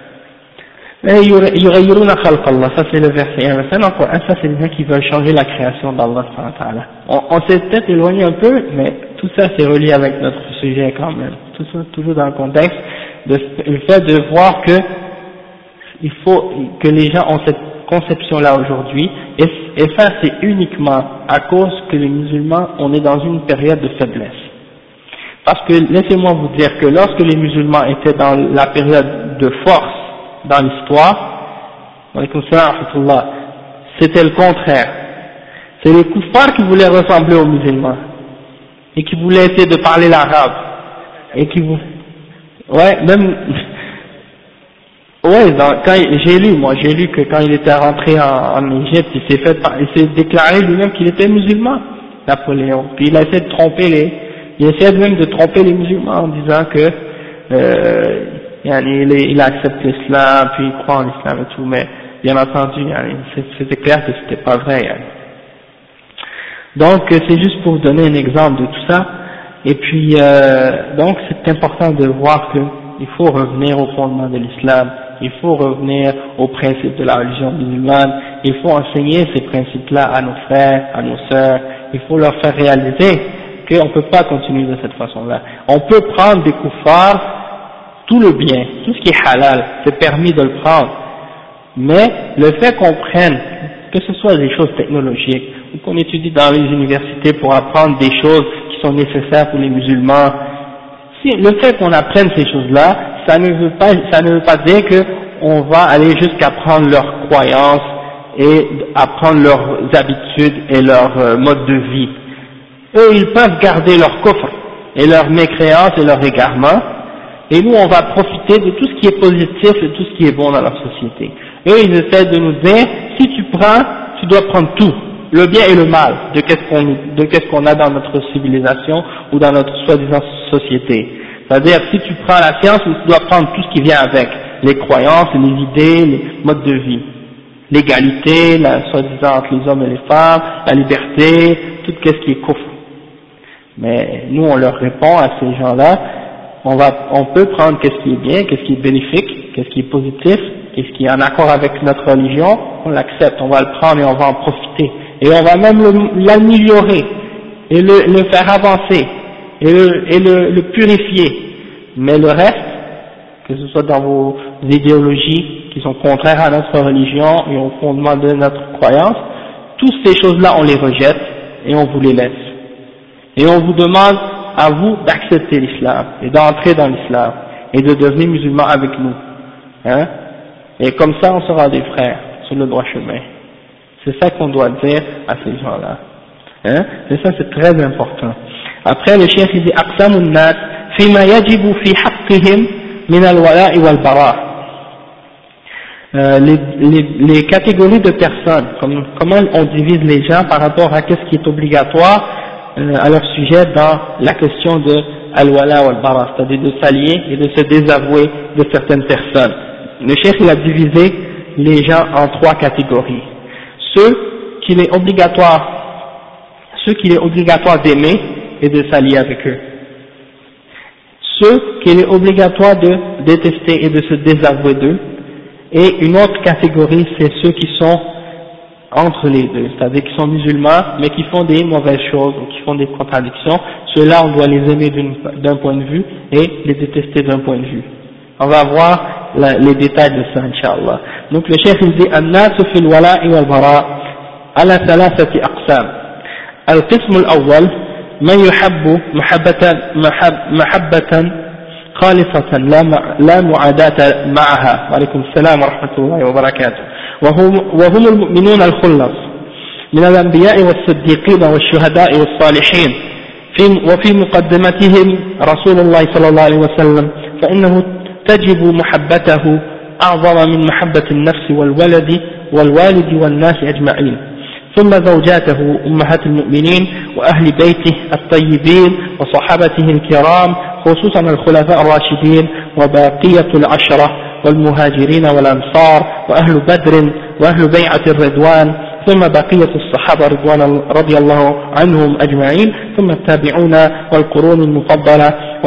Speaker 1: يغيرون خلق الله, ça c'est le verset 1. Verset encore un, ça c'est les gens qui veulent changer la création d'Allah. On s'est peut-être éloigné un peu, mais tout ça c'est relié avec notre sujet quand même. Tout ça toujours dans le contexte de le fait de voir que il faut que les gens ont cette conception-là aujourd'hui, et ça c'est uniquement à cause que les musulmans, on est dans une période de faiblesse. Parce que laissez-moi vous dire que lorsque les musulmans étaient dans la période de force dans l'histoire, c'était le contraire. C'est les koufars qui voulaient ressembler aux musulmans et qui voulaient essayer de parler l'arabe et qui même quand j'ai lu que quand il était rentré en Égypte, il s'est déclaré lui-même qu'il était musulman, Napoléon. Puis il a essayé de même de tromper les musulmans en disant que il accepte l'islam, puis il croit en l'islam et tout, mais bien entendu, c'était clair que c'était pas vrai. Donc c'est juste pour vous donner un exemple de tout ça. Et puis donc c'est important de voir qu'il faut revenir au fondement de l'islam, il faut revenir aux principes de la religion musulmane, il faut enseigner ces principes-là à nos frères, à nos sœurs, il faut leur faire réaliser qu'on ne peut pas continuer de cette façon-là. On peut prendre des koufars, tout le bien, tout ce qui est halal, c'est permis de le prendre, mais le fait qu'on prenne, que ce soit des choses technologiques, ou qu'on étudie dans les universités pour apprendre des choses qui sont nécessaires pour les musulmans, le fait qu'on apprenne ces choses-là, ça ne veut pas dire qu'on va aller jusqu'à prendre leurs croyances et apprendre leurs habitudes et leur mode de vie. Eux, ils peuvent garder leur coffre et leurs mécréances et leurs égarements, et nous, on va profiter de tout ce qui est positif et tout ce qui est bon dans leur société. Eux, ils essaient de nous dire, si tu prends, tu dois prendre tout, le bien et le mal, de qu'est-ce qu'on a dans notre civilisation ou dans notre soi-disant société. C'est-à-dire, si tu prends la science, tu dois prendre tout ce qui vient avec, les croyances, les idées, les modes de vie, l'égalité, la soi-disant entre les hommes et les femmes, la liberté, tout ce qui est kufr. Mais nous, on leur répond à ces gens-là, on peut prendre qu'est-ce qui est bien, qu'est-ce qui est bénéfique, qu'est-ce qui est positif, qu'est-ce qui est en accord avec notre religion, on l'accepte, on va le prendre et on va en profiter. Et on va même l'améliorer, et le faire avancer, et le purifier. Mais le reste, que ce soit dans vos idéologies qui sont contraires à notre religion et au fondement de notre croyance, toutes ces choses-là, on les rejette et on vous les laisse. Et on vous demande à vous d'accepter l'islam et d'entrer dans l'islam et de devenir musulman avec nous, hein, et comme ça on sera des frères sur le droit chemin. C'est ça qu'on doit dire à ces gens-là, hein, et ça c'est très important. Après le cheikh il dit aqsamun nas fima yajibu fi haqqihim min al-wala'i wal-bara'. Les catégories de personnes, comment on divise les gens par rapport à qu'est-ce qui est obligatoire à leur sujet dans la question de al-wala wal-bara, c'est-à-dire de s'allier et de se désavouer de certaines personnes. Le cheikh il a divisé les gens en trois catégories. Ceux qu'il est obligatoire d'aimer et de s'allier avec eux. Ceux qu'il est obligatoire de détester et de se désavouer d'eux. Et une autre catégorie, c'est ceux qui sont entre les deux, c'est-à-dire qui sont musulmans, mais qui font des mauvaises choses ou qui font des contradictions. Ceux-là, on doit les aimer d'un point de vue et les détester d'un point de vue. On va voir les détails de ça, Inch'Allah. Donc le cheikh il dit الناس في الولاء والبراء على ثلاثة أقسام. القسم الأول من يحب محبة خالصة لا معاداة معها. وعليكم السلام ورحمة الله وبركاته. وهم المؤمنون الخلص من الأنبياء والصديقين والشهداء والصالحين وفي مقدمتهم رسول الله صلى الله عليه وسلم، فإنه تجب محبته أعظم من محبة النفس والوالد والناس أجمعين، ثم زوجاته أمهات المؤمنين وأهل بيته الطيبين وصحابته الكرام خصوصا الخلفاء الراشدين وبقية العشرة والمهاجرين والأنصار وأهل بدر وأهل بيعة الرضوان، ثم بقية الصحابة رضي الله عنهم أجمعين، ثم التابعون والقرون المفضلة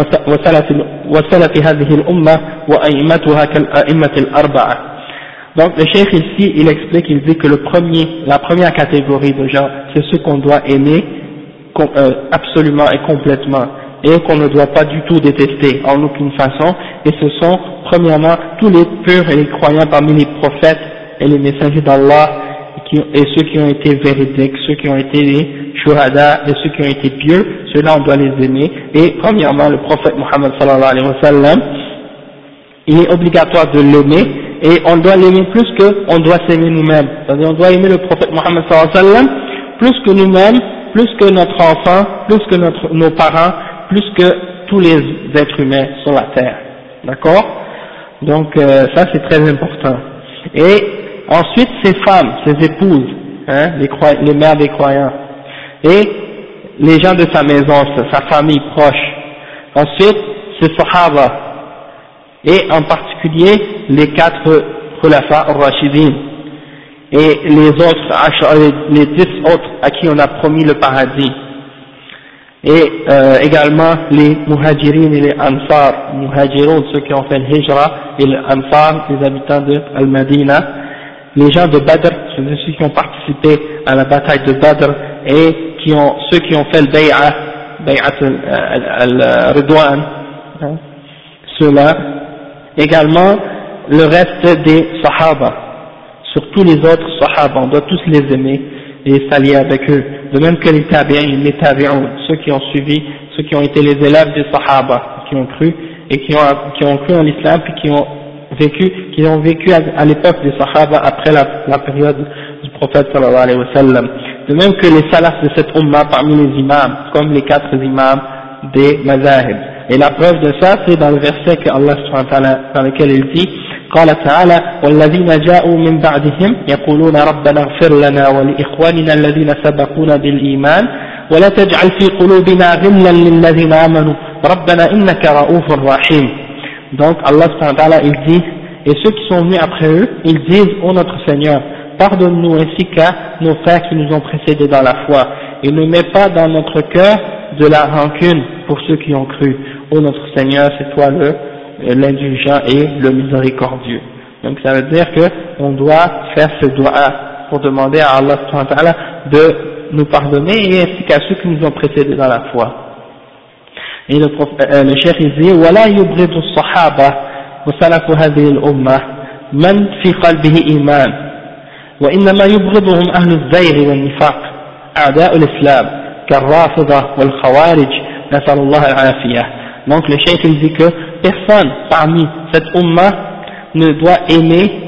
Speaker 1: وسلف هذه الأمة وأئمتها كالأئمة الأربعة. Donc le cheikh ici, il explique, il dit que la première catégorie de gens, c'est ceux qu'on doit aimer absolument et complètement, et qu'on ne doit pas du tout détester en aucune façon, et ce sont premièrement tous les purs et les croyants parmi les prophètes et les messagers d'Allah, et ceux qui ont été véridiques, ceux qui ont été les shuhada et ceux qui ont été pieux, ceux-là on doit les aimer. Et premièrement le prophète Muhammad sallallahu alayhi wa sallam, il est obligatoire de l'aimer, et on doit l'aimer plus qu'on doit s'aimer nous-mêmes. C'est-à-dire on doit aimer le prophète Muhammad sallallahu alayhi wa sallam plus que nous-mêmes, plus que notre enfant, plus que nos parents, plus que tous les êtres humains sur la terre. D'accord? Donc ça c'est très important. Et ensuite ses femmes, ses épouses, hein, les mères des croyants, et les gens de sa maison, sa famille proche. Ensuite ses sahaba, et en particulier les 4 khulafa ar-rashidin, et les autres, les 10 autres à qui on a promis le paradis, et également les muhajirin et les ansar, muhajirun, ceux qui ont fait le hijra, et les ansar, les habitants de Al-Madina, les gens de Badr, ceux qui ont participé à la bataille de Badr, et ceux qui ont fait le bay'at al-Ridwan, hein, ceux-là, également le reste des sahaba, surtout les autres sahaba, on doit tous les aimer et s'allier avec eux, de même que les tabi'in, les tabi'un, ceux qui ont suivi, ceux qui ont été les élèves des sahaba, qui ont cru et qui ont cru en l'islam, puis qui ont vécu à l'époque des sahaba après la période du prophète sallallahu alayhi wa sallam, de même que les salafs de cette umma parmi les imams, comme les 4 imams des mazahib. Et la preuve de ça, c'est dans le verset que Allah subhanahu wa ta'ala, dans lequel il dit قال تعالى والذين جاءوا من بعدهم يقولون ربنا اغفر لنا ولإخواننا الذين سبقونا بالإيمان ولا تجعل في قلوبنا غلا للذين آمنوا ربنا إنك رؤوف رحيم. Donc Allah subhanahu wa ta'ala il dit, et ceux qui sont venus après eux, ils disent ô notre Seigneur, pardonne-nous ainsi qu'à nos frères qui nous ont précédés dans la foi, et ne mets pas dans notre cœur de la rancune pour ceux qui ont cru. Ô notre Seigneur, c'est toi l'indulgent et le miséricordieux. Donc ça veut dire que on doit faire ce dua pour demander à Allah subhanahu wa ta'ala de nous pardonner, et ainsi qu'à ceux qui nous ont précédés dans la foi. Et le cheikh il dit ولا يبغض الصحابة وسلف هذه الأمة من في قلبه إيمان وإنما يبغضهم أهل الزيغ والنفاق أعداء الإسلام كالرافضة والخوارج Nasallallahu al-afiyah. Donc le cheikh il dit que personne parmi cette umma ne doit aimer,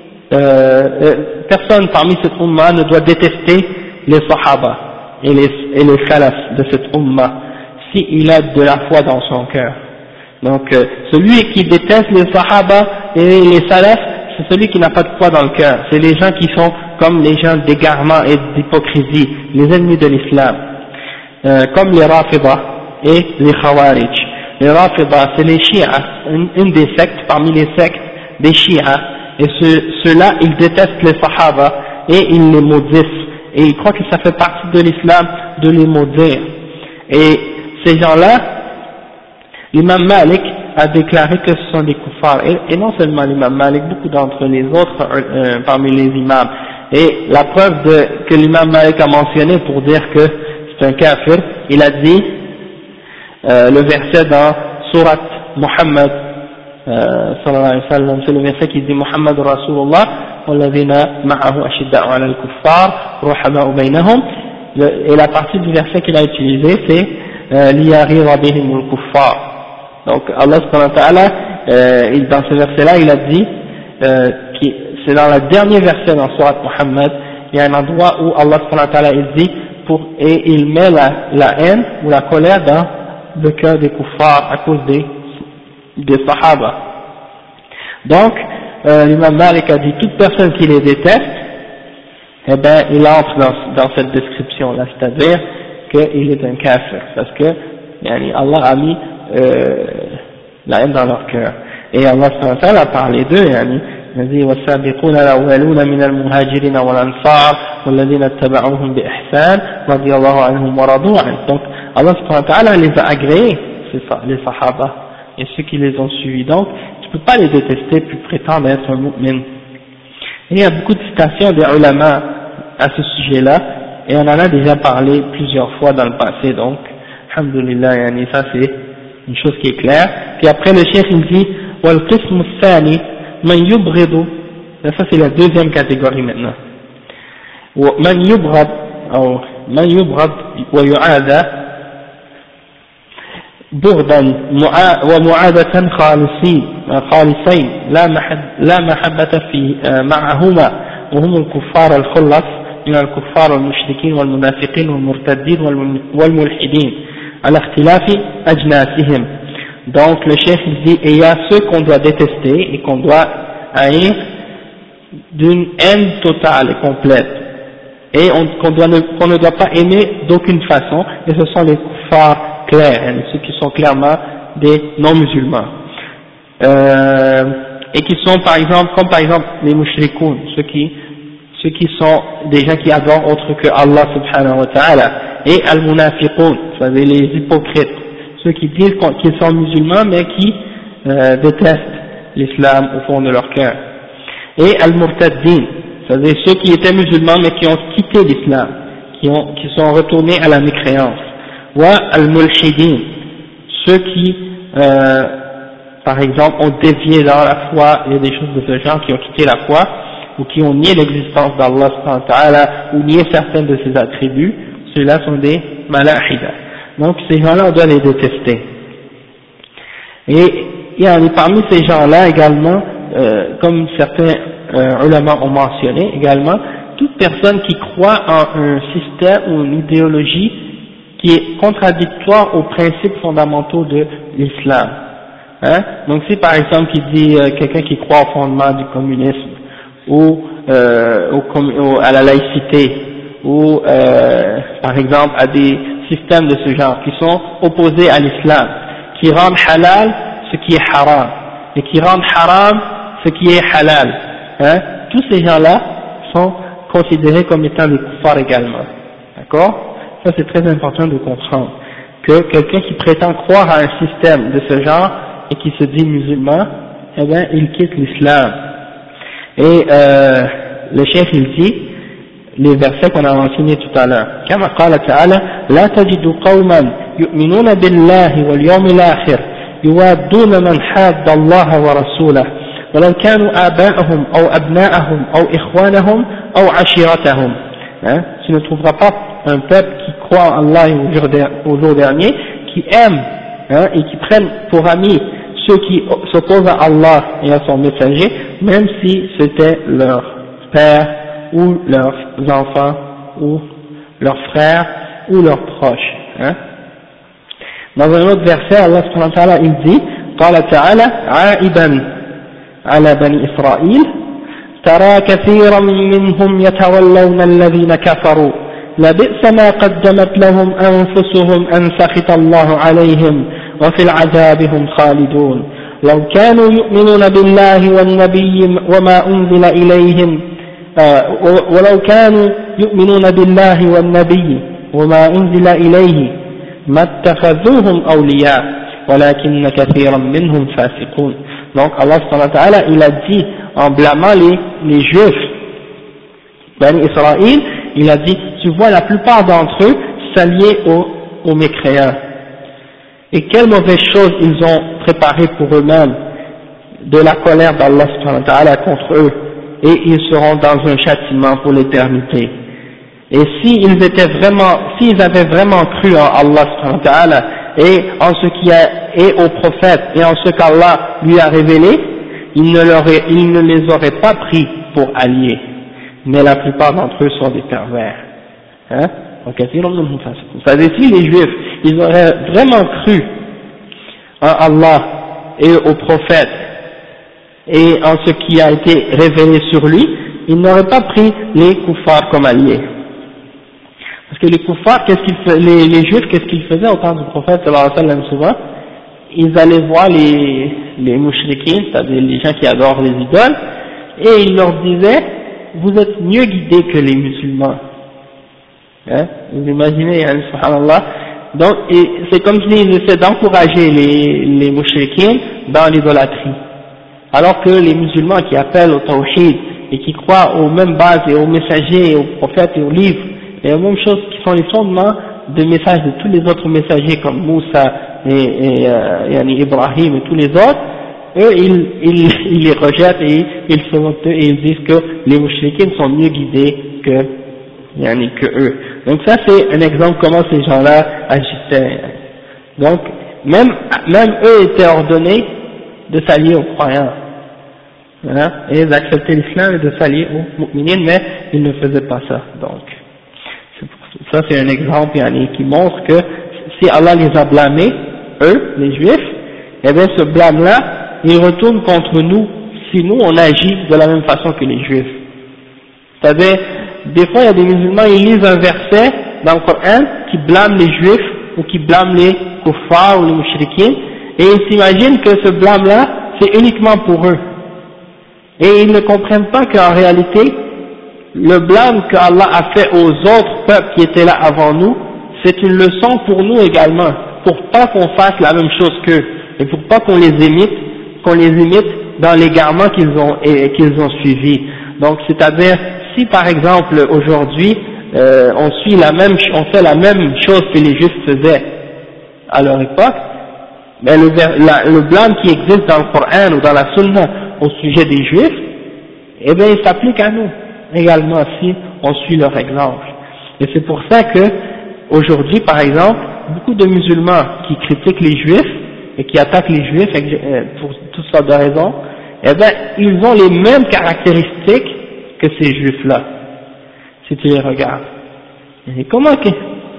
Speaker 1: personne parmi cette umma ne doit détester les sahaba et les salaf de cette umma s'il a de la foi dans son cœur. Donc celui qui déteste les sahaba et les salaf, c'est celui qui n'a pas de foi dans le cœur. C'est les gens qui sont comme les gens d'égarement et d'hypocrisie, les ennemis de l'islam, comme les Rafida et les Khawarij. Les Rafida, c'est les Shi'a, une des sectes parmi les sectes des Shi'a, et ceux-là, ils détestent les Sahaba et ils les maudissent, et ils croient que ça fait partie de l'islam de les maudire. Et ces gens-là, l'imam Malik a déclaré que ce sont des kuffars, et non seulement l'imam Malik, beaucoup d'entre les autres parmi les imams. Et la preuve que l'imam Malik a mentionné pour dire que c'est un kafir, il a dit le verset dans Surat Muhammad sallallahu alayhi wa sallam, c'est le verset qui dit Muhammad Rasulullah walladhina ma'ahu ashidda'u 'ala al-kuffar ruhama'u baynahum, et la partie du verset qu'il a utilisé c'est liyaghiza bihim al-kuffar. Donc Allah subhanahu wa ta'ala dans ce verset là il a dit c'est dans le dernier verset dans Surat Muhammad, il y a un endroit où Allah subhanahu wa ta'ala il dit et il met la haine ou la colère dans le cœur des kuffars à cause des sahaba. Donc l'imam Malik a dit toute personne qui les déteste, eh ben il entre dans cette description là, c'est-à-dire qu'il est un kafir, parce que Allah a mis la haine dans leur cœur. Et Allah subhanahu wa ta'ala a parlé d'eux, il a dit والسابقون الأولون من المهاجرين والأنصار والذين اتبعوهم بإحسان رضي الله عنهم ورضوا عنه. Donc Allah subhanahu wa ta'ala les a agréés, les sahaba et ceux qui les ont suivis. Donc tu peux pas les détester puis prétendre être un mu'min. Et il y a beaucoup de citations des ulama à ce sujet-là, et on en a déjà parlé plusieurs fois dans le passé. Donc alhamdulillah, ça c'est une chose qui est claire. Puis après le cheikh il dit والقسم الثاني من يبغض, ça c'est la deuxième catégorie maintenant, من يبغض أو من يبغض ويعادى بغضا ومعادة خالصين لا محبة في معهما وهم الكفار الخلص من الكفار والمشركين والمنافقين والمرتدين والملحدين على اختلاف أجناسهم. Donc le chef dit et il y a ceux qu'on doit détester et qu'on doit haïr d'une haine totale et complète, et qu'on ne doit pas aimer d'aucune façon, et ce sont les kuffars clairs, ceux qui sont clairement des non-musulmans, et qui sont par exemple, comme par exemple les mushrikoun, ceux qui sont des gens qui adorent autre que Allah subhanahu wa ta'ala, et al-munafiqun, c'est-à-dire les hypocrites, ceux qui disent qu'ils sont musulmans mais qui détestent l'islam au fond de leur cœur, et al-murtaddin, c'est-à-dire ceux qui étaient musulmans mais qui ont quitté l'islam, qui sont retournés à la mécréance, wa al-mulhidin, ceux qui par exemple ont dévié dans la foi, il y a des choses de ce genre, qui ont quitté la foi ou qui ont nié l'existence d'Allah subhanahu wa ta'ala ou nié certains de ses attributs, ceux-là sont des malahida. Donc ces gens-là on doit les détester. Et il y a parmi ces gens-là également, comme certains ulama ont mentionné également, toute personne qui croit en un système ou une idéologie qui est contradictoire aux principes fondamentaux de l'islam. Donc si par exemple il dit quelqu'un qui croit au fondement du communisme ou à la laïcité ou par exemple à des systèmes de ce genre qui sont opposés à l'islam, qui rendent halal ce qui est haram et qui rendent haram ce qui est halal, tous ces gens-là sont considérés comme étant des kuffars également. D'accord? Ça c'est très important de comprendre que quelqu'un qui prétend croire à un système de ce genre et qui se dit musulman, eh bien il quitte l'islam. Et le chef il dit les versets qu'on a mentionnés tout à l'heure, كما قال تعالى لا تجد قوما يؤمنون بالله واليوم الآخر يوادون من حاد الله ورسوله ولو كانوا آباءهم أو أبناءهم أو إخوانهم أو عشيرتهم. Tu ne trouveras pas un peuple qui croit en Allah au jour dernier, qui aiment et qui prennent pour amis ceux qui s'opposent à Allah et à son messager, même si c'était leur père ou leurs enfants ou leurs frères ou leurs proches. Dans un autre verset, Allah subhanahu wa ta'ala il dit, قال تعالى عائبا على بني إسرائيل ترى كثيرا منهم يتولون الذين كفروا لبئس ما قدمت لهم أنفسهم أن سخط الله عليهم وفي العذاب هم خالدون لو كانوا يؤمنون بالله والنبي وما أنزل إليهم ولو كانوا يؤمنون بالله والنبي وما أنزل إليه ما اتخذوهم أولياء ولكن كثيرا منهم فاسقون. Donc Allah subhanahu wa ta'ala il a dit en blâmant les juifs Bani Israël, il a dit tu vois la plupart d'entre eux s'allier aux mécréants et quelle mauvaise chose ils ont préparé pour eux-mêmes de la colère d'Allah subhanahu wa ta'ala contre eux et ils seront dans un châtiment pour l'éternité. Et s'ils avaient vraiment cru en Allah subhanahu wa ta'ala et en ce qui est au prophète et en ce qu'Allah lui a révélé, il ne les aurait pas pris pour alliés. Mais la plupart d'entre eux sont des pervers. Donc, ça veut dire si les juifs, ils auraient vraiment cru en Allah et au prophète et en ce qui a été révélé sur lui, ils n'auraient pas pris les kuffars comme alliés. Parce que les kuffars, les juifs, qu'est-ce qu'ils faisaient au temps du prophète sallallahu alayhi wa sallam souvent? Ils allaient voir les mouchriquins, c'est-à-dire les gens qui adorent les idoles, et ils leur disaient, vous êtes mieux guidés que les musulmans. Vous imaginez, subhanallah. Donc, c'est comme s'ils essaient d'encourager les mouchriquins dans l'idolâtrie. Alors que les musulmans qui appellent au tawhid et qui croient aux mêmes bases et aux messagers et aux prophètes et aux livres, et aux mêmes choses qui sont les fondements des messages de tous les autres messagers comme Moussa et Ibrahim et tous les autres, eux ils les rejettent et ils se moquent d'eux et ils disent que les mouchriquins sont mieux guidés que eux. Donc ça c'est un exemple comment ces gens-là agissaient. Donc même eux étaient ordonnés de s'allier aux croyants, et d'accepter l'islam et de s'allier aux mu'minines, mais ils ne faisaient pas ça. Donc ça c'est un exemple qui montre que si Allah les a blâmés, eux, les juifs, eh bien ce blâme-là, il retourne contre nous si nous on agit de la même façon que les juifs. C'est-à-dire, des fois il y a des musulmans, ils lisent un verset dans le Coran qui blâme les juifs ou qui blâme les kuffars ou les mouchriquins et ils s'imaginent que ce blâme-là c'est uniquement pour eux. Et ils ne comprennent pas qu'en réalité, le blâme qu'Allah a fait aux autres peuples qui étaient là avant nous, c'est une leçon pour nous également, pour pas qu'on fasse la même chose qu'eux, et pour pas qu'on les imite dans l'égarement qu'ils ont suivi. Donc, c'est-à-dire, si par exemple aujourd'hui, on fait la même chose que les Juifs faisaient à leur époque, mais le blâme qui existe dans le Coran ou dans la Sunna au sujet des Juifs, eh bien, il s'applique à nous également si on suit leur exemple. Et c'est pour ça que aujourd'hui, par exemple, beaucoup de musulmans qui critiquent les juifs et qui attaquent les juifs pour toutes sortes de raisons, eh bien, ils ont les mêmes caractéristiques que ces juifs-là, si tu les regardes. Et comment que...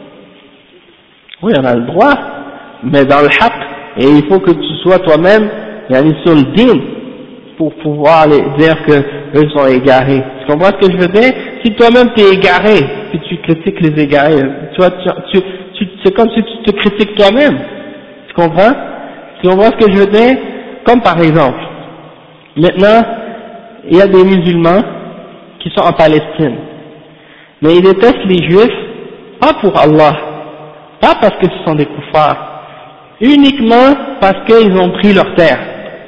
Speaker 1: Oui, on a le droit, mais dans le haqq, et il faut que tu sois toi-même sur le din pour pouvoir dire que eux sont égarés. Tu comprends ce que je veux dire? Si toi-même tu es égaré, si tu critiques les égarés, c'est comme si tu te critiques toi-même. Tu comprends? Tu comprends ce que je veux dire? Comme par exemple, maintenant, il y a des musulmans qui sont en Palestine, mais ils détestent les juifs, pas pour Allah, pas parce que ce sont des kuffars, uniquement parce qu'ils ont pris leur terre.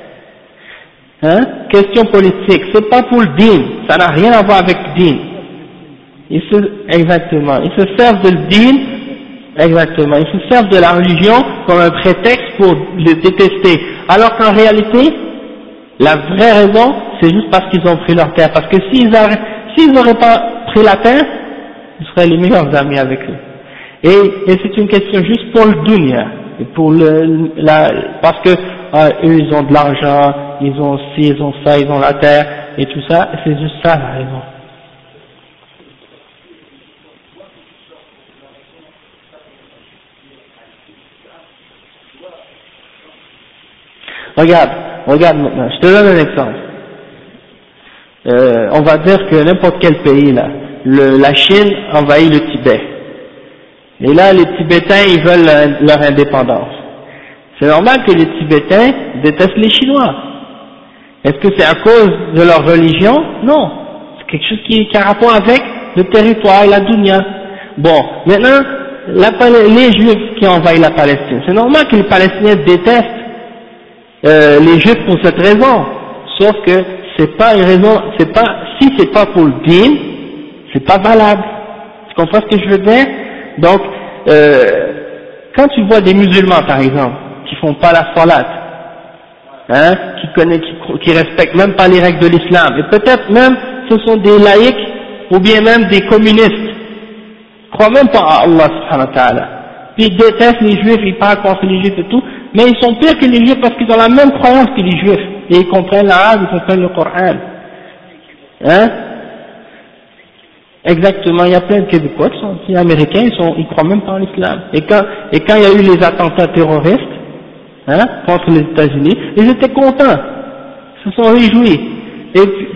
Speaker 1: Question politique, c'est pas pour le din, ça n'a rien à voir avec le din. Exactement, ils se servent de le din, exactement, ils se servent de la religion comme un prétexte pour le détester, alors qu'en réalité, la vraie raison, c'est juste parce qu'ils ont pris leur terre, parce que s'ils n'auraient pas pris la terre, ils seraient les meilleurs amis avec eux. Et c'est une question juste pour le dunya, Et pour parce que eux ils ont de l'argent, ils ont ci, ils ont ça, ils ont la terre et tout ça, c'est juste ça la raison. Regarde maintenant, je te donne un exemple. On va dire que n'importe quel pays là, la Chine envahit le Tibet. Et là, les Tibétains, ils veulent leur indépendance. C'est normal que les Tibétains détestent les Chinois. Est-ce que c'est à cause de leur religion? Non. C'est quelque chose qui a rapport avec le territoire et la dunya. Bon, maintenant, les Juifs qui envahissent la Palestine, c'est normal que les Palestiniens détestent les Juifs pour cette raison. Sauf que c'est pas une raison, si c'est pas pour le din, c'est pas valable. Tu comprends ce que je veux dire? Donc, quand tu vois des musulmans, par exemple, qui font pas la salat, hein, qui respectent même pas les règles de l'islam, et peut-être même ce sont des laïcs, ou bien même des communistes, croient même pas à Allah subhanahu wa ta'ala, puis ils détestent les juifs, ils parlent contre les juifs et tout, mais ils sont pires que les juifs parce qu'ils ont la même croyance que les juifs, et ils comprennent l'arabe, ils comprennent le Coran, hein. Exactement, il y a plein de Québécois qui sont aussi américains, ils croient même pas en l'islam. Et quand il y a eu les attentats terroristes, hein, contre les États-Unis, ils étaient contents, ils se sont réjouis. Et puis,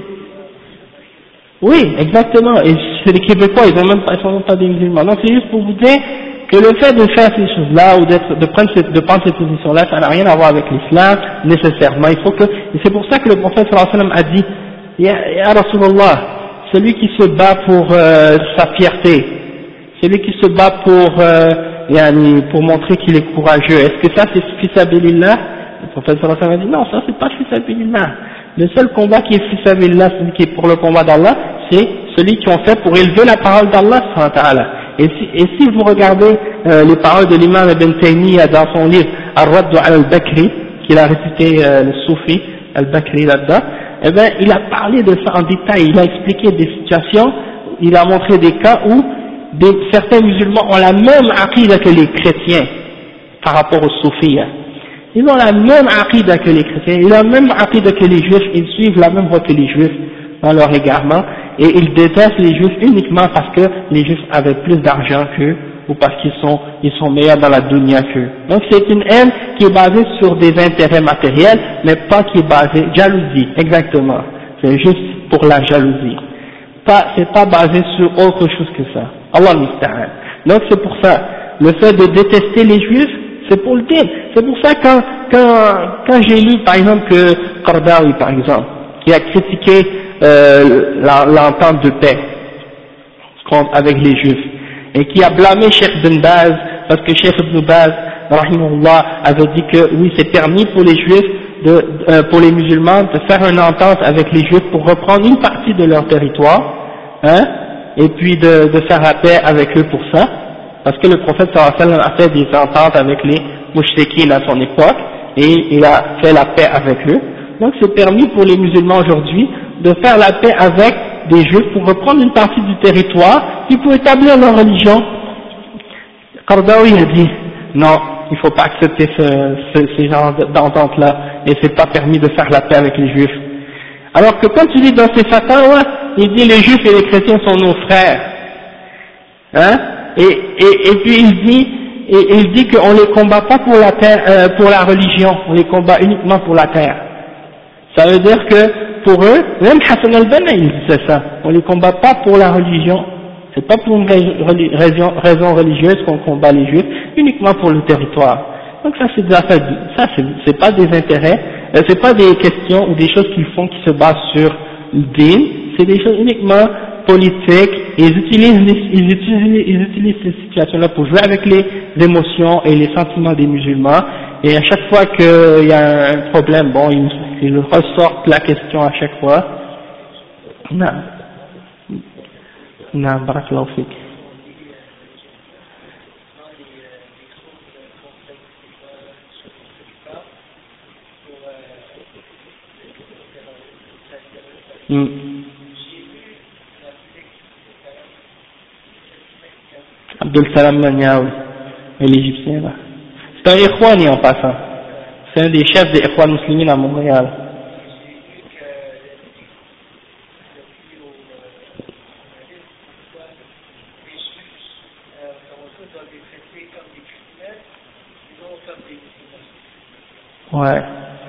Speaker 1: oui, exactement. Et c'est les Québécois, ils sont même pas des musulmans. Donc c'est juste pour vous dire que le fait de faire ces choses-là ou de prendre cette position-là, ça n'a rien à voir avec l'islam nécessairement. Et c'est pour ça que le prophète sallallahu alayhi wa sallam a dit, Ya Rasulallah, celui qui se bat pour sa fierté, celui qui se bat pour montrer qu'il est courageux, est-ce que ça c'est fisabilillah? Le prophète sallallahu alayhi wa sallam a dit non, ça c'est pas fisabilillah. Le seul combat qui est fisabilillah, celui qui est pour le combat d'Allah, c'est celui qui ont fait pour élever la parole d'Allah subhanahu wa ta'ala. Et si vous regardez les paroles de l'imam Ibn Taymiyyah dans son livre Ar-Radd al-Bakri, qu'il a récité le Soufi al-Bakri là-dedans, eh bien, il a parlé de ça en détail, il a expliqué des situations, il a montré des cas où certains musulmans ont la même aqida que les chrétiens par rapport aux soufis. Ils ont la même aqida que les chrétiens, ils ont la même aqida que les juifs, ils suivent la même voie que les juifs dans leur égarement, et ils détestent les juifs uniquement parce que les juifs avaient plus d'argent qu'eux, ou parce qu'ils sont meilleurs dans la dunya qu'eux. Donc c'est une haine qui est basée sur des intérêts matériels, mais pas qui est basée, jalousie, exactement. C'est juste pour la jalousie. C'est pas basé sur autre chose que ça. Allah musta'an. Donc c'est pour ça, le fait de détester les juifs, c'est pour le din. C'est pour ça quand j'ai lu par exemple que Qardawi par exemple, qui a critiqué l'entente de paix avec les juifs, et qui a blâmé Cheikh Ibn Baz, parce que Cheikh Ibn Baz, rahimahullah, avait dit que oui, c'est permis pour les juifs, pour les musulmans, de faire une entente avec les juifs pour reprendre une partie de leur territoire, hein, et puis de faire la paix avec eux pour ça, parce que le prophète sallallahu alayhi wa sallam a fait des ententes avec les mouchriquins à son époque, et il a fait la paix avec eux. Donc c'est permis pour les musulmans aujourd'hui de faire la paix avec des juifs pour reprendre une partie du territoire, puis pour établir leur religion. Qardawi a dit, non, il ne faut pas accepter ces genres d'entente-là, et c'est pas permis de faire la paix avec les juifs. Alors que quand tu lis dans ces fatwas, il dit les juifs et les chrétiens sont nos frères. Hein? Et puis il dit qu'on les combat pas pour la terre, pour la religion, on les combat uniquement pour la terre. Ça veut dire que pour eux, même Hassan al-Banna il disait ça, on les combat pas pour la religion, c'est pas pour une raison religieuse qu'on combat les juifs, uniquement pour le territoire. Donc ça c'est des affaires, ça c'est pas des intérêts, c'est pas des questions ou des choses qu'ils font qui se basent sur le din, c'est des choses uniquement politiques, et ils utilisent ces situations-là pour jouer avec les émotions et les sentiments des musulmans, et à chaque fois qu'il y a un problème, bon, ils ressortent la question à chaque fois. Non, barakallahu fik. Abdul Salam Maniaoui, l'Égyptien là. C'est un Ikhwani en passant. C'est un des chefs des Ikhwan Muslimin à Montréal. Ouais.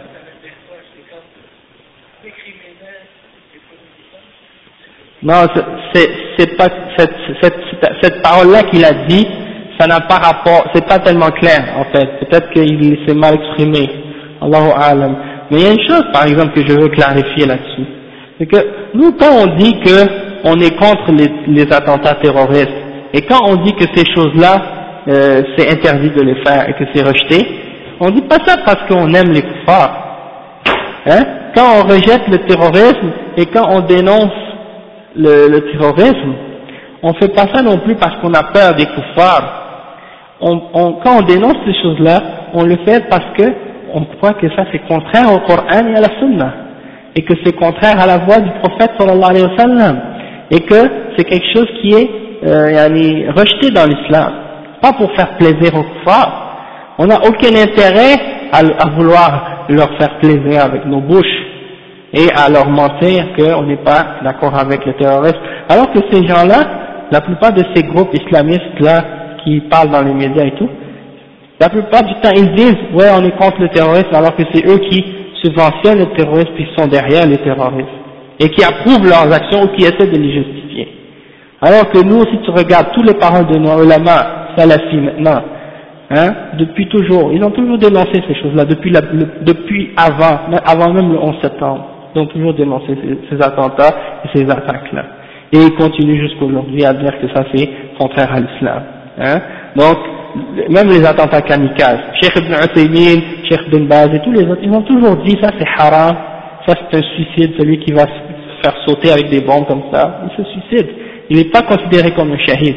Speaker 1: Non, c'est pas cette parole-là qu'il a dit, ça n'a pas rapport, c'est pas tellement clair en fait. Peut-être qu'il s'est mal exprimé. Allahu a'lam. Mais il y a une chose, par exemple, que je veux clarifier là-dessus, c'est que nous, quand on dit que on est contre les attentats terroristes, et quand on dit que ces choses-là, c'est interdit de les faire et que c'est rejeté, on dit pas ça parce qu'on aime les kuffars. Hein? Quand on rejette le terrorisme et quand on dénonce le terrorisme, on fait pas ça non plus parce qu'on a peur des kuffars. Quand on dénonce ces choses-là, on le fait parce que on croit que ça c'est contraire au Coran et à la Sunna, et que c'est contraire à la voix du prophète sallallahu alayhi wa sallam, et que c'est quelque chose qui est rejeté dans l'islam, pas pour faire plaisir aux kuffars. On n'a aucun intérêt à vouloir leur faire plaisir avec nos bouches et à leur mentir qu'on n'est pas d'accord avec le terrorisme, alors que ces gens-là, la plupart de ces groupes islamistes-là qui parlent dans les médias et tout, la plupart du temps ils disent ouais on est contre le terrorisme, alors que c'est eux qui subventionnent le terrorisme puis sont derrière les terroristes et qui approuvent leurs actions ou qui essaient de les justifier. Alors que nous, si tu regardes toutes les paroles de nos ulama salafis maintenant, hein, depuis toujours, ils ont toujours dénoncé ces choses-là, depuis avant même le 11 septembre, ils ont toujours dénoncé ces attentats et ces attaques-là. Et ils continuent jusqu'aujourd'hui à dire que ça c'est contraire à l'islam. Hein. Donc, même les attentats kamikazes, Cheikh Ibn Uthaymin, Cheikh Bin Baz et tous les autres, ils ont toujours dit ça c'est haram, ça c'est un suicide, celui qui va se faire sauter avec des bombes comme ça, il se suicide, il n'est pas considéré comme un shahid.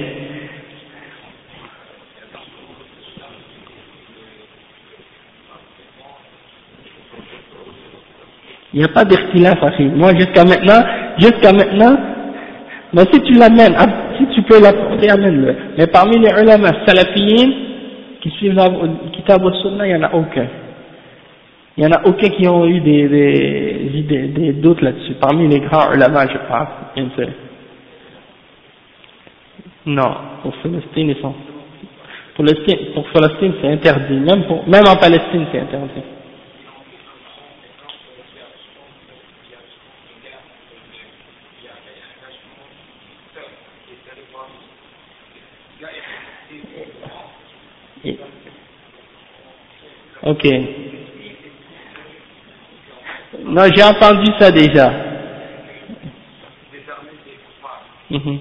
Speaker 1: Il n'y a pas d'irtilaf, Akhi. Moi, jusqu'à maintenant, mais si tu l'amènes, si tu peux l'apporter, amène-le. Mais parmi les ulama salafiyin qui suivent le Kitab al-Sunnah, il n'y en a aucun. Il n'y en a aucun qui ont eu des doutes là-dessus. Parmi les grands ulama, je parle, bien sûr. Non, pour Palestine, pour Palestine, c'est interdit. Même en Palestine, c'est interdit. Ok. Non, j'ai entendu ça déjà. Mm-hmm.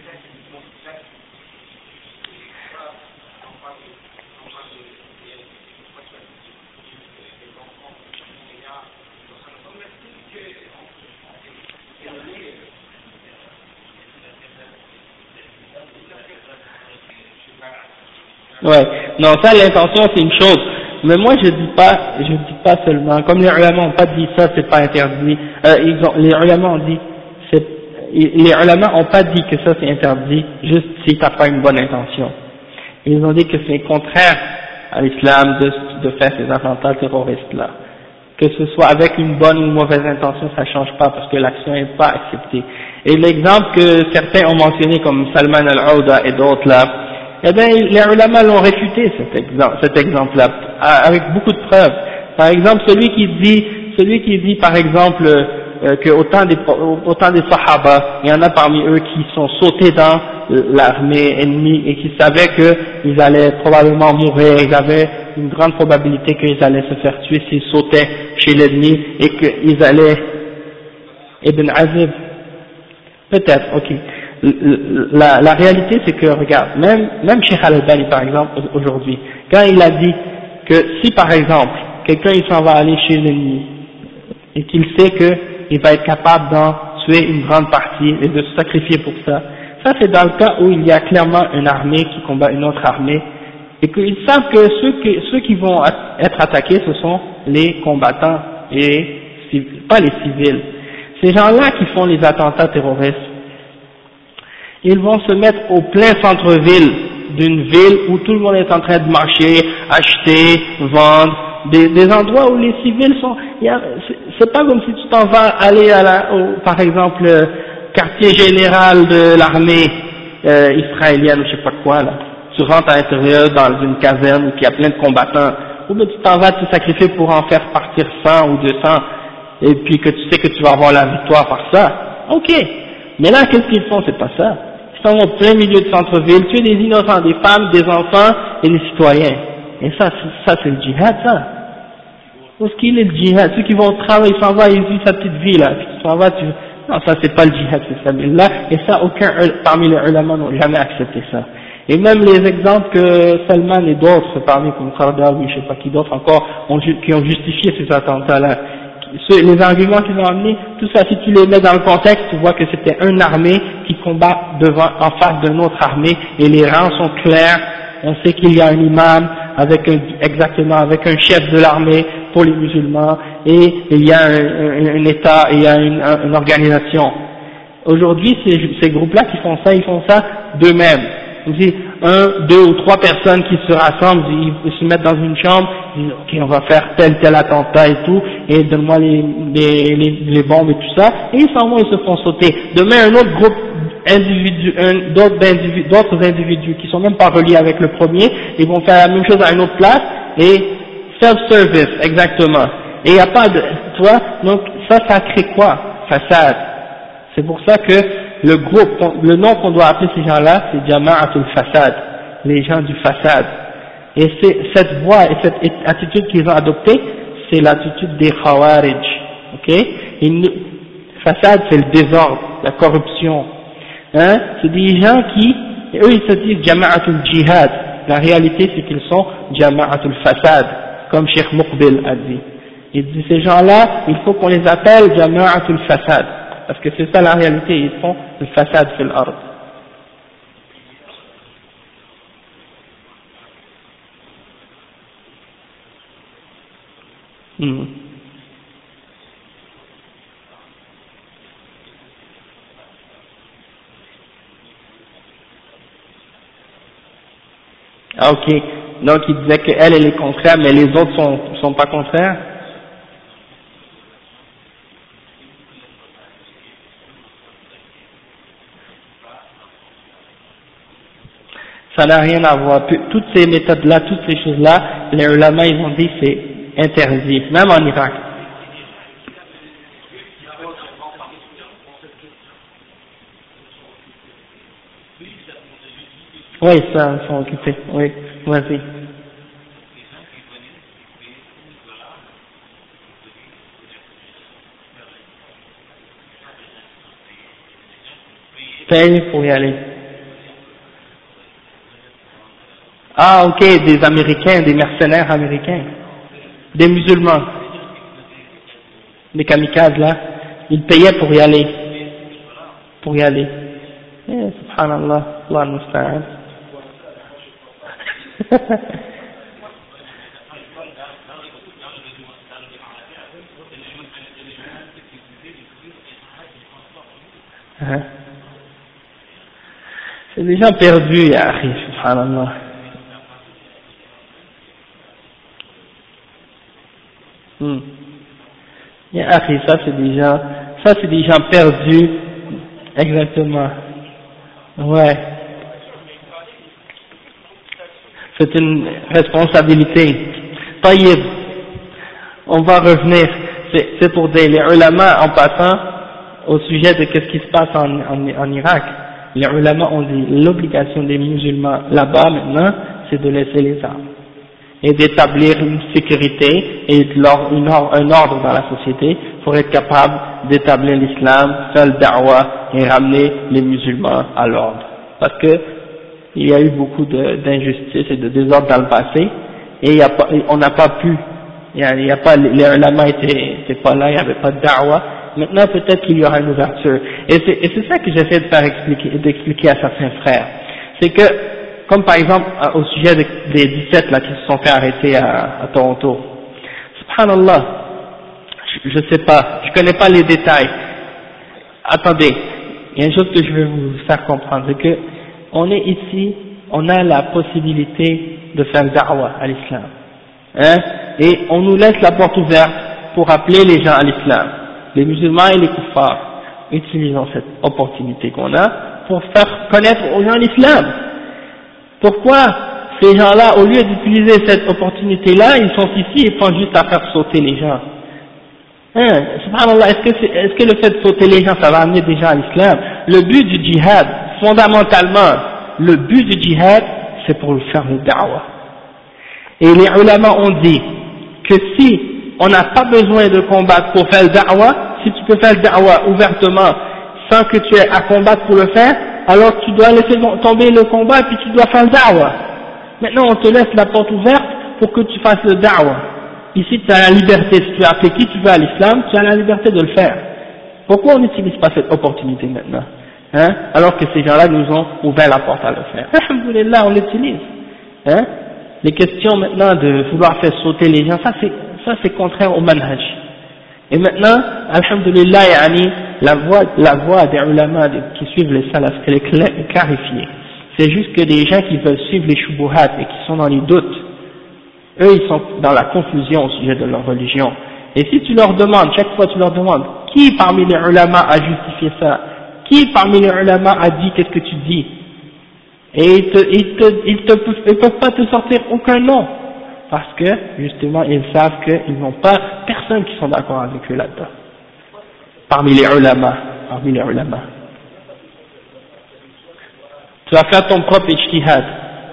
Speaker 1: Ouais, non, ça l'intention c'est une chose, mais moi je dis pas seulement, comme les ulama ont pas dit ça c'est pas interdit, les ulama ont dit, les ulama ont pas dit que ça c'est interdit, juste si t'as pas une bonne intention. Ils ont dit que c'est contraire à l'islam de faire ces attentats terroristes là. Que ce soit avec une bonne ou une mauvaise intention, ça change pas parce que l'action n'est pas acceptée. Et l'exemple que certains ont mentionné comme Salman al-Aouda et d'autres là, eh bien, les ulama l'ont réfuté cet exemple-là, avec beaucoup de preuves. Par exemple, celui qui dit par exemple que autant des sahaba, il y en a parmi eux qui sont sautés dans l'armée ennemie et qui savaient qu'ils allaient probablement mourir, ils avaient une grande probabilité qu'ils allaient se faire tuer s'ils sautaient chez l'ennemi et qu'ils allaient, Ibn Azib, peut-être, ok. La réalité c'est que, regarde, même Cheikh Al-Albani par exemple aujourd'hui, quand il a dit que si par exemple quelqu'un il s'en va aller chez l'ennemi et qu'il sait qu'il va être capable d'en tuer une grande partie et de se sacrifier pour ça, ça c'est dans le cas où il y a clairement une armée qui combat une autre armée et qu'ils savent que ceux qui vont être attaqués ce sont les combattants et pas les civils. Ces gens-là qui font les attentats terroristes, ils vont se mettre au plein centre-ville d'une ville où tout le monde est en train de marcher, acheter, vendre, des endroits où les civils sont, c'est pas comme si tu t'en vas aller par exemple, quartier général de l'armée israélienne ou je sais pas quoi là. Tu rentres à l'intérieur dans une caserne où il y a plein de combattants, ou bien tu t'en vas te sacrifier pour en faire partir 100 ou 200, et puis que tu sais que tu vas avoir la victoire par ça. Ok. Mais là, qu'est-ce qu'ils font? C'est pas ça. Ils sont au plein milieu de centre-ville, tuer des innocents, des femmes, des enfants et des citoyens. Et ça c'est le djihad, ça. Où est-ce qu'il est le djihad? Ceux qui vont au travail, ils s'en vont, ils vivent sa petite vie, là. Tu s'en vas, non, ça c'est pas le djihad, c'est ça. Là, et ça, aucun parmi les ulama n'ont jamais accepté ça. Et même les exemples que Salman et d'autres, parmi comme Qaradawi, je sais pas qui d'autres encore, qui ont justifié ces attentats-là, les arguments qu'ils ont amenés, tout ça, si tu les mets dans le contexte, tu vois que c'était une armée qui combat en face d'une autre armée, et les rangs sont clairs, on sait qu'il y a un imam, avec un chef de l'armée pour les musulmans, et il y a un État, et il y a une organisation. Aujourd'hui, ces groupes-là qui font ça, ils font ça d'eux-mêmes. On dit 1, 2 ou 3 personnes qui se rassemblent, ils se mettent dans une chambre, ils disent ok, on va faire tel attentat et tout, et donne-moi les bombes et tout ça, et ils s'en vont, ils se font sauter. Demain, un autre groupe d'autres individus qui sont même pas reliés avec le premier, ils vont faire la même chose à une autre place, et self-service, exactement. Et il n'y a pas de, tu vois, donc ça crée quoi? Façade. C'est pour ça que le nom qu'on doit appeler ces gens-là, c'est Jama'atul Fasad, les gens du Fasad. Et cette voie et cette attitude qu'ils ont adoptée, c'est l'attitude des Khawarij, ok? Fasad, c'est le désordre, la corruption. Hein? C'est des gens qui, eux ils se disent Jama'atul Jihad. La réalité c'est qu'ils sont Jama'atul Fasad, comme Cheikh Muqbil a dit. Il dit ces gens-là, il faut qu'on les appelle Jama'atul Fasad. Parce que c'est ça la réalité, ils font le fasad fil ard. Ah ok, donc il disait qu'elle est contraire, mais les autres sont pas contraires. Ça n'a rien à voir. Toutes ces méthodes-là, toutes ces choses-là, les ulama, ils ont dit c'est interdit, même en Irak. Oui, ça, ils sont occupés. Oui, vas-y. Paye pour y aller. Ah, ok, des Américains, des mercenaires américains, des musulmans, des kamikazes là, ils payaient pour y aller, subhanallah, Allah musta'an. C'est des gens perdus, ya akhi, subhanallah. Ya akhi, ça c'est des gens perdus, exactement. Ouais. C'est une responsabilité. Taïb, on va revenir, c'est pour les ulama en passant au sujet de qu'est-ce qui se passe en Irak. Les ulama ont dit l'obligation des musulmans là-bas maintenant, c'est de laisser les armes et d'établir une sécurité et un ordre dans la société pour être capable d'établir l'islam, faire le da'wah et ramener les musulmans à l'ordre. Parce que il y a eu beaucoup d'injustices et de désordre dans le passé et on n'a pas pu, les ulama étaient pas là, il n'y avait pas de da'wah. Maintenant peut-être qu'il y aura une ouverture. Et c'est ça que j'essaie d'expliquer à certains frères. C'est que, comme par exemple au sujet des 17 là qui se sont fait arrêter à Toronto. Subhanallah, je sais pas, je connais pas les détails. Attendez, il y a une chose que je veux vous faire comprendre, c'est que on est ici on a la possibilité de faire da'wah à l'islam, hein, et on nous laisse la porte ouverte pour appeler les gens à l'islam, les musulmans et les kuffars, utilisons cette opportunité qu'on a pour faire connaître aux gens l'islam. Pourquoi ces gens-là, au lieu d'utiliser cette opportunité-là, ils sont ici et pensent juste à faire sauter les gens? Hein, subhanallah, est-ce que le fait de sauter les gens, ça va amener des gens à l'islam? Le but du djihad, fondamentalement, le but du djihad, c'est pour faire le da'wah. Et les ulama ont dit que si on n'a pas besoin de combattre pour faire le da'wah, si tu peux faire le da'wah ouvertement, sans que tu aies à combattre pour le faire, alors tu dois laisser tomber le combat et puis tu dois faire le da'wah. Maintenant on te laisse la porte ouverte pour que tu fasses le da'wah. Ici tu as la liberté, si tu as appelé qui tu veux à l'islam, tu as la liberté de le faire. Pourquoi on n'utilise pas cette opportunité maintenant, hein, alors que ces gens-là nous ont ouvert la porte à le faire? Alhamdulillah, on l'utilise, hein. Les questions maintenant de vouloir faire sauter les gens, ça c'est contraire au manhaj. Et maintenant, alhamdulillah, yani, la voie des ulama qui suivent les salafs, elle est clarifiée. C'est juste que des gens qui veulent suivre les shubuhat et qui sont dans les doutes, eux ils sont dans la confusion au sujet de leur religion. Et si tu leur demandes, chaque fois tu leur demandes, qui parmi les ulama a justifié ça? Qui parmi les ulama a dit qu'est-ce que tu dis? Et ils peuvent pas te sortir aucun nom. Parce que, justement, ils savent qu'ils n'ont pas personne qui sont d'accord avec eux là-dedans. Parmi les ulama. Tu vas faire ton propre ijtihad.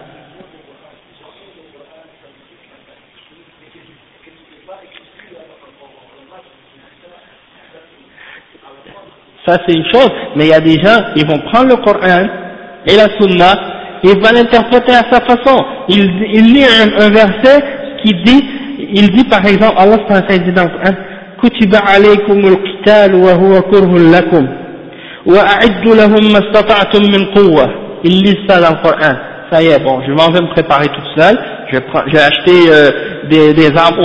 Speaker 1: Ça c'est une chose, mais il y a des gens, ils vont prendre le Coran et la Sunna, et ils vont l'interpréter à sa façon. Il lit un verset qui dit, il dit par exemple, Allah dit dans le Coran, كتب عليكم القتال وهو كره لكم وأعدوا لهم ما استطعتم من قوة. Il lit ça dans le Coran. Ça y est, bon, je m'en vais me préparer toute seule. J'ai acheté des armes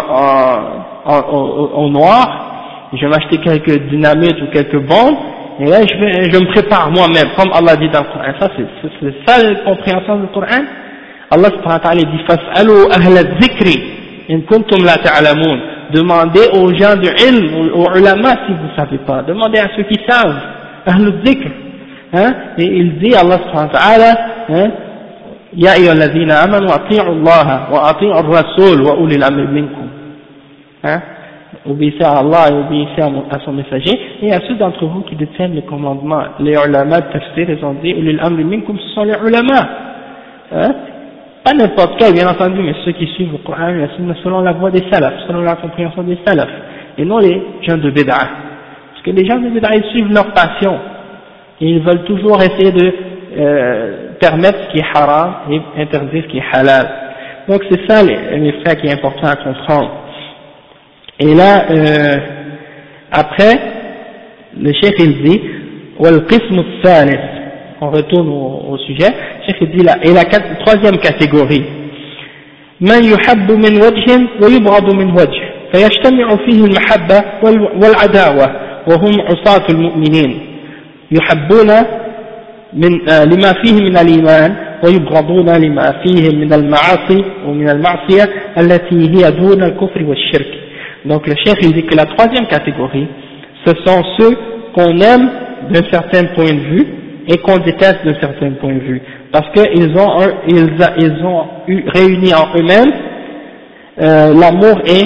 Speaker 1: au noir. Je vais m'acheter quelques dynamites ou quelques bombes. Et là, je me prépare moi-même, comme Allah dit dans le Coran. Ça, c'est ça la compréhension du Coran. Allah subhanahu wa ta'ala dit فَاسْأَلُوا أَهْلَ الذِّكْرِ إِن كُنتُمْ لَا تَعْلَمُونَ. Demandez aux gens du ilm, aux ulama si vous ne savez pas. Demandez à ceux qui savent. أهل الذكر. Hein? Et il dit, Allah subhanahu wa ta'ala, hein? يَا أَيُّهَا الَّذِينَ آمَنُوا أَطِيعُوا اللَّهَ وَأَطِيعُوا الرَّسُولَ وَأُولِي الْأَمْرِ مِنكُم. Hein? Obéissez à Allah et obéissez à son messager, et à ceux d'entre vous qui détiennent les commandements. Les ulama de tafsir, ils ont dit, ulil amri minkum, ce sont les ulama. Hein? Pas n'importe quel, bien entendu, mais ceux qui suivent le Coran et la Sunna selon la voie des salafs, selon la compréhension des salafs, et non les gens de bid'a. Parce que les gens de bid'a, ils suivent leur passion, et ils veulent toujours essayer de permettre ce qui est haram et interdire ce qui est halal. Donc c'est ça les faits qui est important à comprendre. Et là, après, le cheikh il dit, وَالْقِسْمُ الثَّالِث, on retourne au sujet, le cheikh il dit là, et la troisième catégorie, مَنْ يُحَبُّ مِنْ وَجْهٍ وَيُبْغَضُ مِنْ وَجْهٍ فيجتمع فيه المحبة والعداوة وهم عصاة المؤمنين يحبون لما فيه من الإيمان ويبغضون لما فيه من المعاصي ومن المعصية التي هي دون الكفر والشرك. Donc le cheikh il dit que la troisième catégorie, ce sont ceux qu'on aime d'un certain point de vue et qu'on déteste d'un certain point de vue, parce qu'ils ont réuni en eux-mêmes l'amour et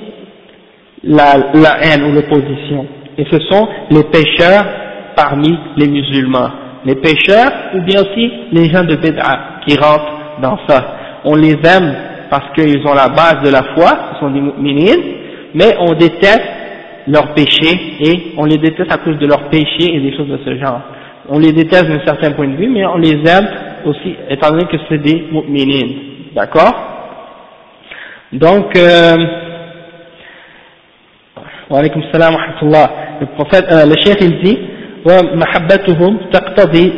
Speaker 1: la haine ou l'opposition. Et ce sont les pécheurs parmi les musulmans, les pécheurs ou bien aussi les gens de bid'a qui rentrent dans ça. On les aime parce qu'ils ont la base de la foi, ce sont des mu'minines, mais on déteste leurs péchés, et on les déteste à cause de leurs péchés et des choses de ce genre. On les déteste d'un certain point de vue, mais on les aime aussi, étant donné que c'est des mu'minines. D'accord? Donc, wa alaykum salam wa rahmatullah. Le prophète, le cheikh il dit, ومحبتهم تقتضي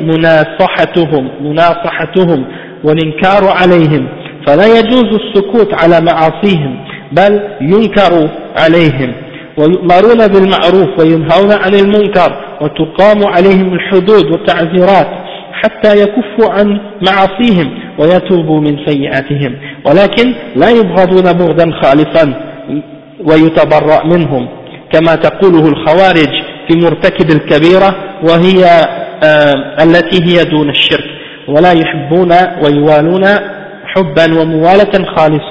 Speaker 1: مناصحتهم والإنكار عليهم فلا يجوز السكوت على معاصيهم بل ينكر عليهم ويؤمرون بالمعروف وينهون عن المنكر وتقام عليهم الحدود والتعزيرات حتى يكفوا عن معاصيهم ويتوبوا من سيئاتهم ولكن لا يبغضون بغضا خالصا ويتبرأ منهم كما تقوله الخوارج في مرتكب الكبيرة وهي التي هي دون الشرك ولا يحبون ويوالون حبا وموالة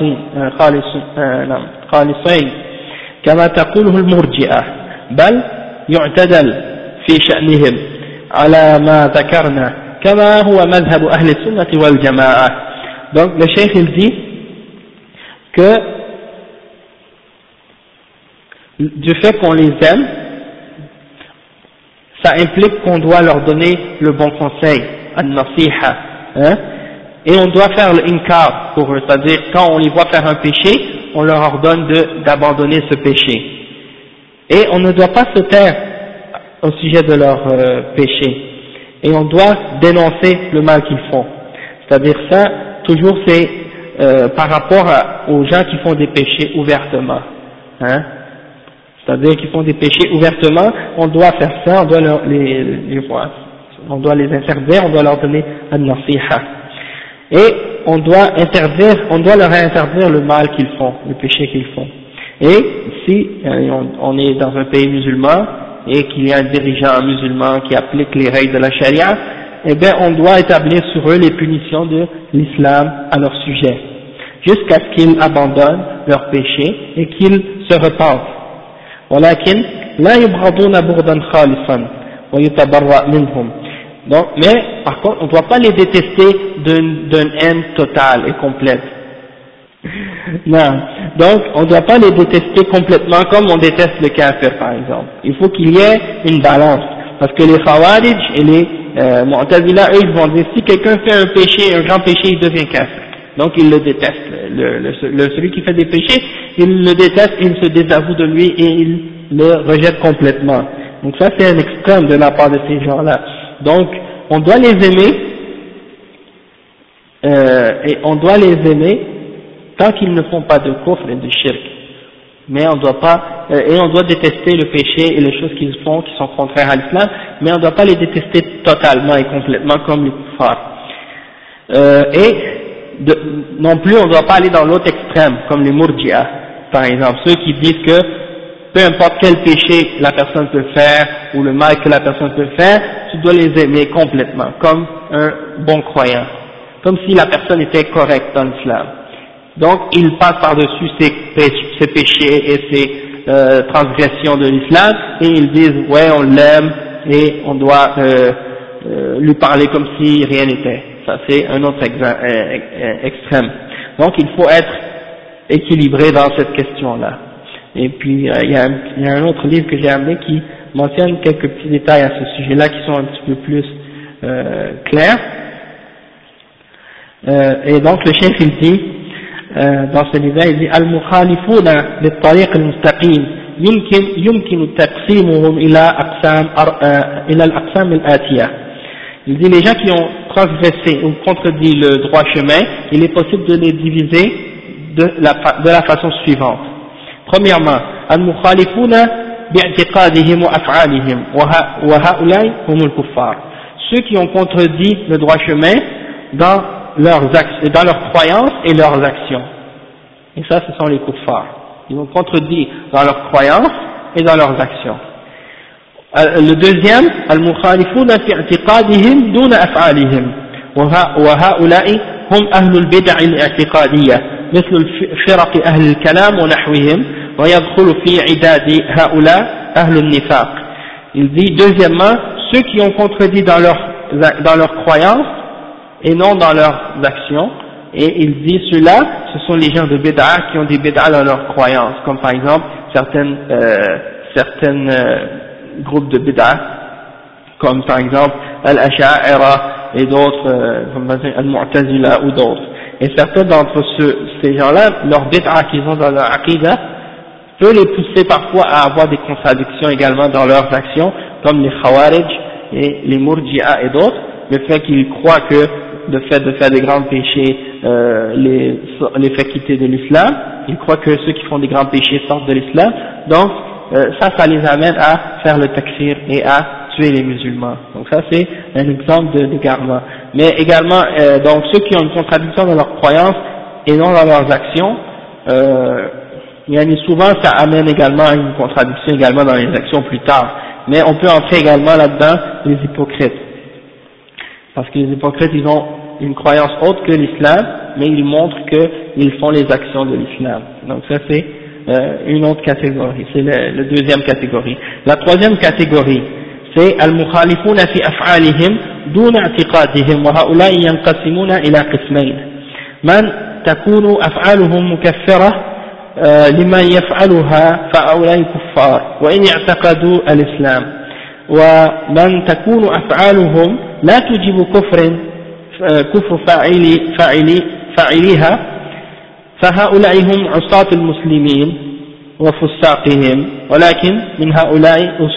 Speaker 1: خالصين كما تقوله المرجئة بل يعتدل في شأنهم على ما ذكرنا كما هو مذهب أهل السنة والجماعة. Donc le cheikh il dit que du fait qu'on les aime, ça implique qu'on doit leur donner le bon conseil, an-nasiha, hein, et on doit faire le inkar pour eux, c'est-à-dire quand on les voit faire un péché, on leur ordonne d'abandonner ce péché. Et on ne doit pas se taire au sujet de leur péché, et on doit dénoncer le mal qu'ils font. C'est-à-dire ça, toujours c'est par rapport aux gens qui font des péchés ouvertement, hein. C'est-à-dire qu'ils font des péchés ouvertement, on doit faire ça, on doit on doit les interdire, on doit leur donner an-nasiha. Et on doit leur interdire le mal qu'ils font, le péché qu'ils font. Et si on est dans un pays musulman et qu'il y a un dirigeant musulman qui applique les règles de la charia, eh bien on doit établir sur eux les punitions de l'islam à leur sujet, jusqu'à ce qu'ils abandonnent leur péché et qu'ils se repentent. ولكن لا يبغضون بغضا خالصا ويتبرأ منهم. Donc, mais par contre on ne doit pas les détester d'une haine totale et complète. Non, donc on ne doit pas les détester complètement comme on déteste le kafir par exemple. Il faut qu'il y ait une balance, parce que les khawarij et les mu'tazila, eux ils vont dire si quelqu'un fait un péché, un grand péché, il devient kafir. Donc il le déteste, celui qui fait des péchés, il le déteste, il se désavoue de lui et il le rejette complètement. Donc ça c'est un extrême de la part de ces gens-là. Donc on doit les aimer, et on doit les aimer tant qu'ils ne font pas de kufr et de shirk. Mais on doit pas, et on doit détester le péché et les choses qu'ils font qui sont contraires à l'islam, mais on ne doit pas les détester totalement et complètement comme les kuffars. Non plus on ne doit pas aller dans l'autre extrême comme les murji'a par exemple, ceux qui disent que peu importe quel péché la personne peut faire ou le mal que la personne peut faire, tu dois les aimer complètement comme un bon croyant, comme si la personne était correcte dans l'islam. Donc ils passent par-dessus ces péchés et ces transgressions de l'islam et ils disent ouais on l'aime et on doit lui parler comme si rien n'était. Ça c'est un autre extrême. Donc il faut être équilibré dans cette question-là. Et puis il y a un autre livre que j'ai amené qui mentionne quelques petits détails à ce sujet-là qui sont un petit peu plus clairs. Et donc le cheikh il dit dans ce livre il dit al-mukhalifuna lit-tariq al-mustaqim يمكن تقسيمهم إلى الأقسام الآتية. Il dit les gens qui ont transgressé ou contredit le droit chemin, il est possible de les diviser de la façon suivante. Premièrement, al-mukhalifuna bi'tiqadihim wa af'alihim wa ha'ulai humul kuffar. Ceux qui ont contredit le droit chemin dans leurs croyances et leurs actions. Et ça, ce sont les kuffars. Ils ont contredit dans leurs croyances et dans leurs actions. Le deuxième, al-mukhalifuna fi i'tiqadihim duna af'alihim wa ha'ulai hum ahlul bid'a al-i'tiqadiyya مثل فرق أهل الكلام ونحوهم ويدخل في عداد هؤلاء أهل النفاق. Il dit deuxièmement, ceux qui ont contredit dans leurs croyances et non dans leurs actions, et il dit ceux-là, ce sont les gens de bid'a qui ont des bid'a dans leurs croyances, comme par exemple certaines groupes de bid'a, comme par exemple al-asha'ira et d'autres, comme al-mu'tazila ou d'autres. Et certains d'entre ces gens-là, leur bid'a qu'ils ont dans leur aqidah peut les pousser parfois à avoir des contradictions également dans leurs actions, comme les khawarij et les murji'a et d'autres, le fait qu'ils croient que le fait de faire des grands péchés les fait quitter de l'islam, ils croient que ceux qui font des grands péchés sortent de l'islam, donc ça les amène à faire le takfir et à tuer les musulmans. Donc ça c'est un exemple d'égarement. Mais également, donc ceux qui ont une contradiction dans leurs croyances et non dans leurs actions, souvent ça amène également à une contradiction également dans les actions plus tard. Mais on peut entrer également là-dedans les hypocrites. Parce que les hypocrites, ils ont une croyance autre que l'islam, mais ils montrent qu'ils font les actions de l'islam. Donc ça c'est une autre catégorie, c'est la deuxième catégorie. La troisième catégorie, c'est al-mukhalifuna fi af'alihim duna i'tiqadihim wa ha'ula'i yanqasimuna ila qismayn. Man takunu af'aluhum mukaffira liman yaf'aluha fa'ula'i kuffar wa in i'taqadu al-islam wa man takunu af'aluhum la tujibu كفر فاعليها فهؤلاء هم عصاة المسلمين وفساقهم ولكن من هؤلاء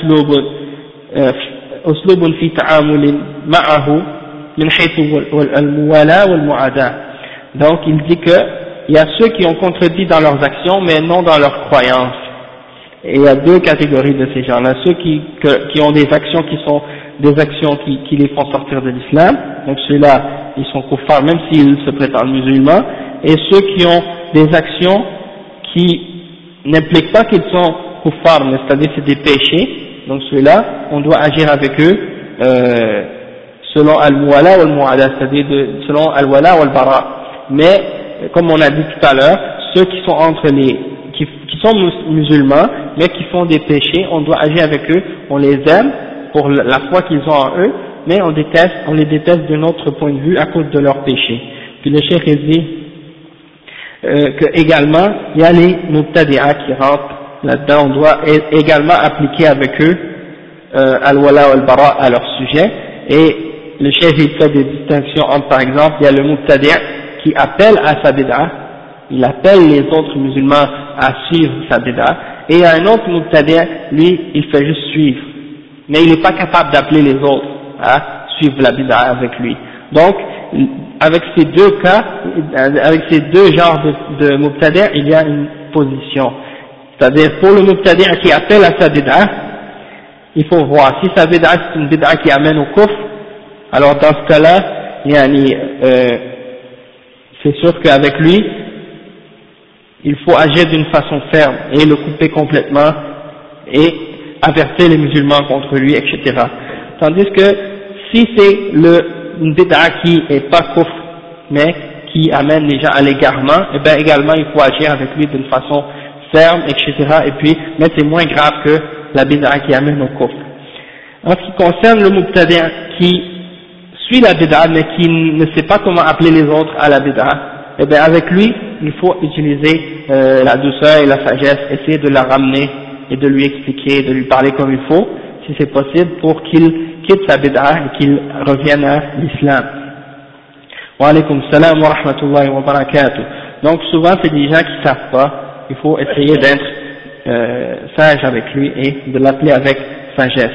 Speaker 1: أسلوب في تعامل معه من حيث الموالاة والمعاداة. Donc il dit que il y a ceux qui ont contredit dans leurs actions mais non dans leurs croyances. Et il y a deux catégories de ces gens-là, ceux qui ont des actions qui sont des actions qui les font sortir de l'islam, donc ceux-là ils sont kuffars même s'ils se prétendent musulmans, et ceux qui ont des actions qui n'impliquent pas qu'ils sont kuffars, mais c'est-à-dire c'est des péchés, donc ceux-là on doit agir avec eux selon al-muwala ou al-mu'ada, c'est-à-dire selon al-wala ou al-bara. Mais comme on a dit tout à l'heure, ceux qui sont entre qui sont musulmans mais qui font des péchés, on doit agir avec eux, on les aime pour la foi qu'ils ont en eux, mais on les déteste de notre point de vue à cause de leurs péchés. Puis le cheikh dit que également il y a les mubtadi'a qui rentrent là-dedans, on doit également appliquer avec eux al-wala wal-bara à leur sujet, et le cheikh il fait des distinctions entre, par exemple, il y a le mubtadi'a qui appelle à sa bid'a, il appelle les autres musulmans à suivre sa bid'a, et il y a un autre mubtadi'a, lui il fait juste suivre, mais il n'est pas capable d'appeler les autres à suivre la bid'a avec lui. Donc, avec ces deux cas, avec ces deux genres de mubtadi', il y a une position. C'est-à-dire, pour le mubtadi' qui appelle à sa bid'a, il faut voir, si sa bid'a c'est une bid'a qui amène au kufr, alors dans ce cas-là, c'est sûr qu'avec lui, il faut agir d'une façon ferme et le couper complètement et avertir les musulmans contre lui, etc. Tandis que si c'est une bid'a qui est pas kufr, mais qui amène les gens à l'égarement, et bien également il faut agir avec lui d'une façon ferme, etc. Et puis, mais c'est moins grave que la bid'a qui amène au kufr. En ce qui concerne le mubtadi' qui suit la bid'a mais qui ne sait pas comment appeler les autres à la bid'a, et bien avec lui il faut utiliser la douceur et la sagesse, essayer de la ramener et de lui expliquer, de lui parler comme il faut, si c'est possible, pour qu'il quitte sa bid'a et qu'il revienne à l'islam. Wa alaykum salam wa rahmatullahi wa barakatuh. Donc souvent c'est des gens qui savent pas, il faut essayer d'être sage avec lui et de l'appeler avec sagesse.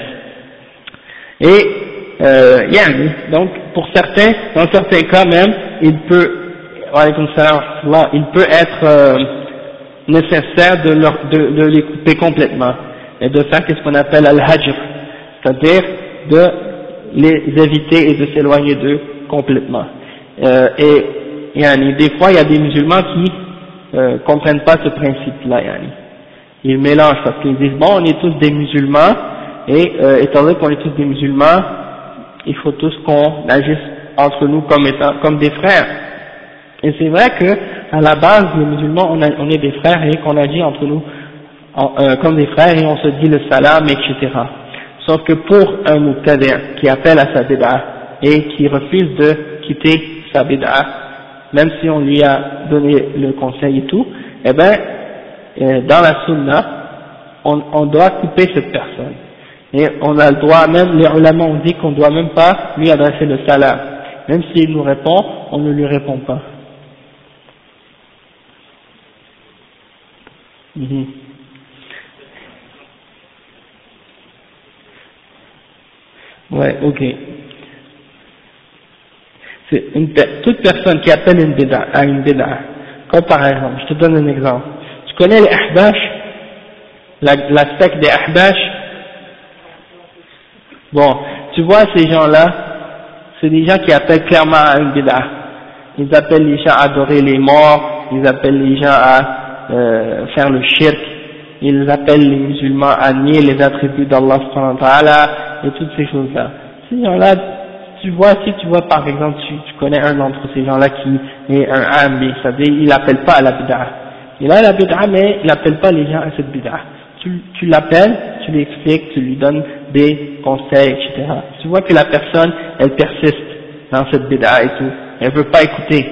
Speaker 1: Et donc pour certains, dans certains cas même, il peut, wa alaykum salam wa rahmatullah, il peut être nécessaire de les couper complètement et de faire ce qu'on appelle al-hajr, c'est-à-dire de les éviter et de s'éloigner d'eux complètement. Et des fois il y a des musulmans qui comprennent pas ce principe-là, ils mélangent parce qu'ils disent bon on est tous des musulmans et étant donné qu'on est tous des musulmans, il faut tous qu'on agisse entre nous comme des frères. Et c'est vrai que à la base les musulmans on est des frères et qu'on agit entre nous comme des frères et on se dit le salam, etc. Sauf que pour un mubtadi' qui appelle à sa bid'a et qui refuse de quitter sa bid'a, même si on lui a donné le conseil et tout, eh ben dans la sunna on doit couper cette personne. Et on a le droit, même les ulama ont dit qu'on doit même pas lui adresser le salam. Même s'il nous répond, on ne lui répond pas. Ouais, ok. C'est toute personne qui appelle une bid'a à une bid'a, comme par exemple, je te donne un exemple. Tu connais les ahbash, la secte des ahbash? Bon, tu vois ces gens-là, c'est des gens qui appellent clairement à une bid'a. Ils appellent les gens à adorer les morts, ils appellent les gens à faire le shirk, ils appellent les musulmans à nier les attributs d'Allah subhanahu wa ta'ala et toutes ces choses-là. Ces gens-là, si tu vois par exemple, tu connais un d'entre ces gens-là qui est un ami, c'est-à-dire il n'appelle pas à la bid'a. Il a la bid'a mais il n'appelle pas les gens à cette bid'a. Tu l'appelles, tu lui expliques, tu lui donnes des conseils, etc. Tu vois que la personne, elle persiste dans cette bid'a et tout, elle veut pas écouter,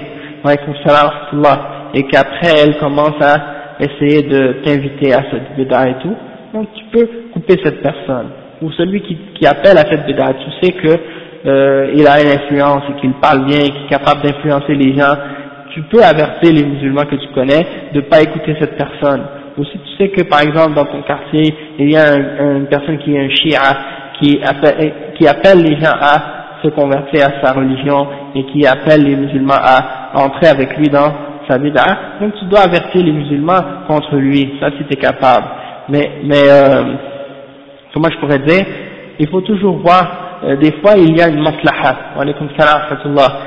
Speaker 1: et qu'après elle commence à essayer de t'inviter à cette bid'a et tout, donc tu peux couper cette personne. Ou celui qui appelle à cette bid'a, tu sais que il a une influence et qu'il parle bien et qu'il est capable d'influencer les gens, tu peux avertir les musulmans que tu connais de pas écouter cette personne. Ou si tu sais que par exemple dans ton quartier il y a une personne qui est un shia qui appelle les gens à se convertir à sa religion et qui appelle les musulmans à entrer avec lui dans sa bid'a, donc tu dois avertir les musulmans contre lui, ça si tu es capable. Mais comment je pourrais dire, il faut toujours voir, des fois il y a une maslaha. Wa alaykum salam wa rahmatullah.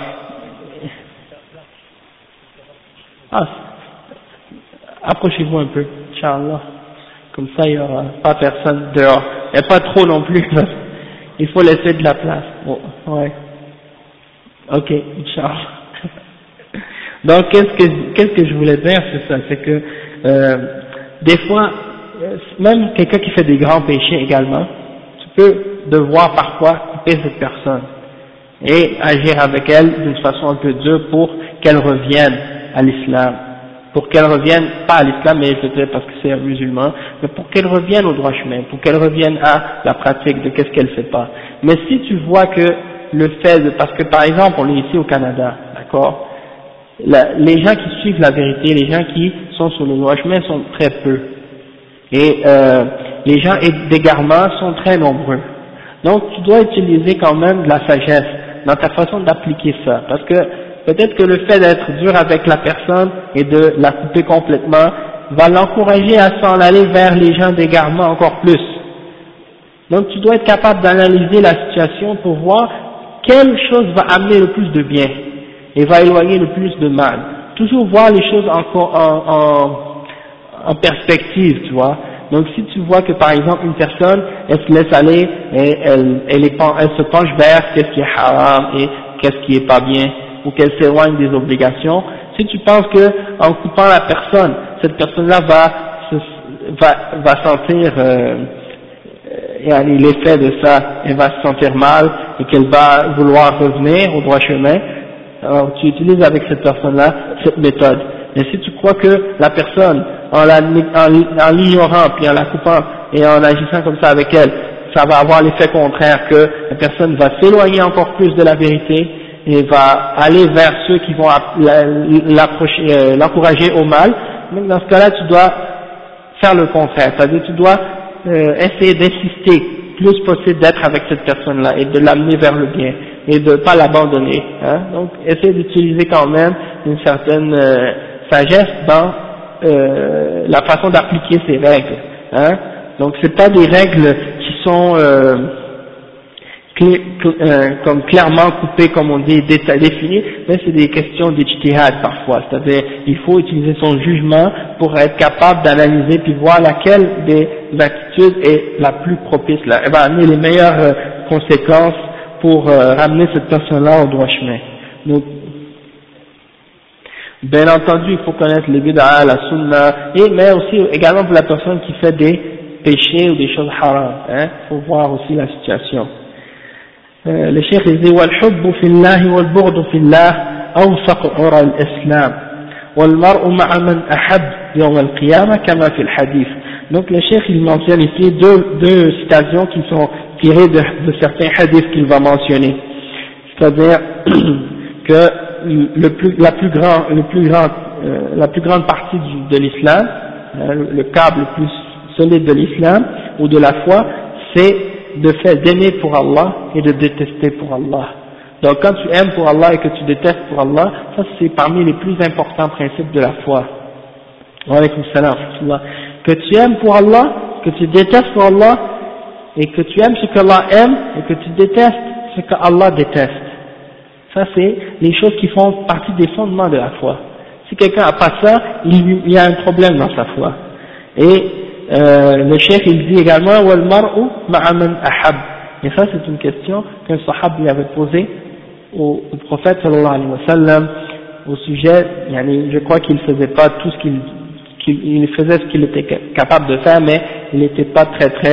Speaker 1: Approchez-vous un peu, Inch'Allah. Comme ça, il n'y aura pas personne dehors. Il n'y a pas trop non plus. Il faut laisser de la place. Bon, ouais. Ok, Inch'Allah. Donc, qu'est-ce que je voulais dire, c'est ça. C'est que, des fois, même quelqu'un qui fait des grands péchés également, tu peux devoir parfois couper cette personne et agir avec elle d'une façon un peu dure pour qu'elle revienne à l'islam. Pour qu'elle revienne, pas à l'islam, mais je veux dire parce que c'est un musulman, mais pour qu'elle revienne au droit chemin, pour qu'elle revienne à la pratique de qu'est-ce qu'elle fait pas. Mais si tu vois que le fait de, parce que par exemple, on est ici au Canada, d'accord, les gens qui suivent la vérité, les gens qui sont sur le droit chemin sont très peu. Et les gens d'égarement sont très nombreux. Donc tu dois utiliser quand même de la sagesse dans ta façon d'appliquer ça, parce que peut-être que le fait d'être dur avec la personne et de la couper complètement va l'encourager à s'en aller vers les gens d'égarement encore plus. Donc tu dois être capable d'analyser la situation pour voir quelle chose va amener le plus de bien et va éloigner le plus de mal. Toujours voir les choses en perspective, tu vois. Donc si tu vois que par exemple une personne, elle se laisse aller et elle se penche vers qu'est-ce qui est haram et qu'est-ce qui est pas bien, ou qu'elle s'éloigne des obligations, si tu penses que en coupant la personne, cette personne-là va sentir l'effet de ça, elle va se sentir mal et qu'elle va vouloir revenir au droit chemin, alors tu utilises avec cette personne-là cette méthode. Mais si tu crois que la personne, en l'ignorant puis en la coupant et en agissant comme ça avec elle, ça va avoir l'effet contraire, que la personne va s'éloigner encore plus de la vérité et va aller vers ceux qui vont l'encourager au mal, donc dans ce cas-là tu dois faire le contraire, c'est-à-dire tu dois essayer d'insister plus possible d'être avec cette personne-là et de l'amener vers le bien et de ne pas l'abandonner, hein. Donc essayer d'utiliser quand même une certaine sagesse dans la façon d'appliquer ces règles, hein. Donc c'est pas des règles qui sont comme clairement coupées, comme on dit, définies, mais c'est des questions d'ijtihad parfois, c'est-à-dire il faut utiliser son jugement pour être capable d'analyser puis voir laquelle des attitudes est la plus propice, là, elle va amener les meilleures conséquences pour ramener cette personne-là au droit chemin. Donc, bien entendu, il faut connaître les bid'a, la sunna, mais aussi également pour la personne qui fait des péchés ou des choses haram, hein, il faut voir aussi la situation. Le cheikh dit والحب في الله والبغض في الله أوثق عرى الإسلام والمرء مع من أحب يوم القيامة كما في الحديث. Donc le cheikh il mentionne ici deux citations qui sont tirées de certains hadiths qu'il va mentionner, c'est-à-dire que la plus grande partie de l'islam, le câble le plus solide de l'islam ou de la foi, c'est d'aimer pour Allah et de détester pour Allah. Donc quand tu aimes pour Allah et que tu détestes pour Allah, ça c'est parmi les plus importants principes de la foi. Wa alaykum salam. Que tu aimes pour Allah, que tu détestes pour Allah, et que tu aimes ce qu'Allah aime et que tu détestes ce qu'Allah déteste. Ça c'est les choses qui font partie des fondements de la foi. Si quelqu'un n'a pas ça, il y a un problème dans sa foi. Et le cheikh il dit également wal mar'u ma'a man ahab. Et ça c'est une question qu'un sahab lui avait posée au prophète sallallahu alayhi wa sallam au sujet, je crois qu'il faisait pas tout ce il faisait ce qu'il était capable de faire, mais il n'était pas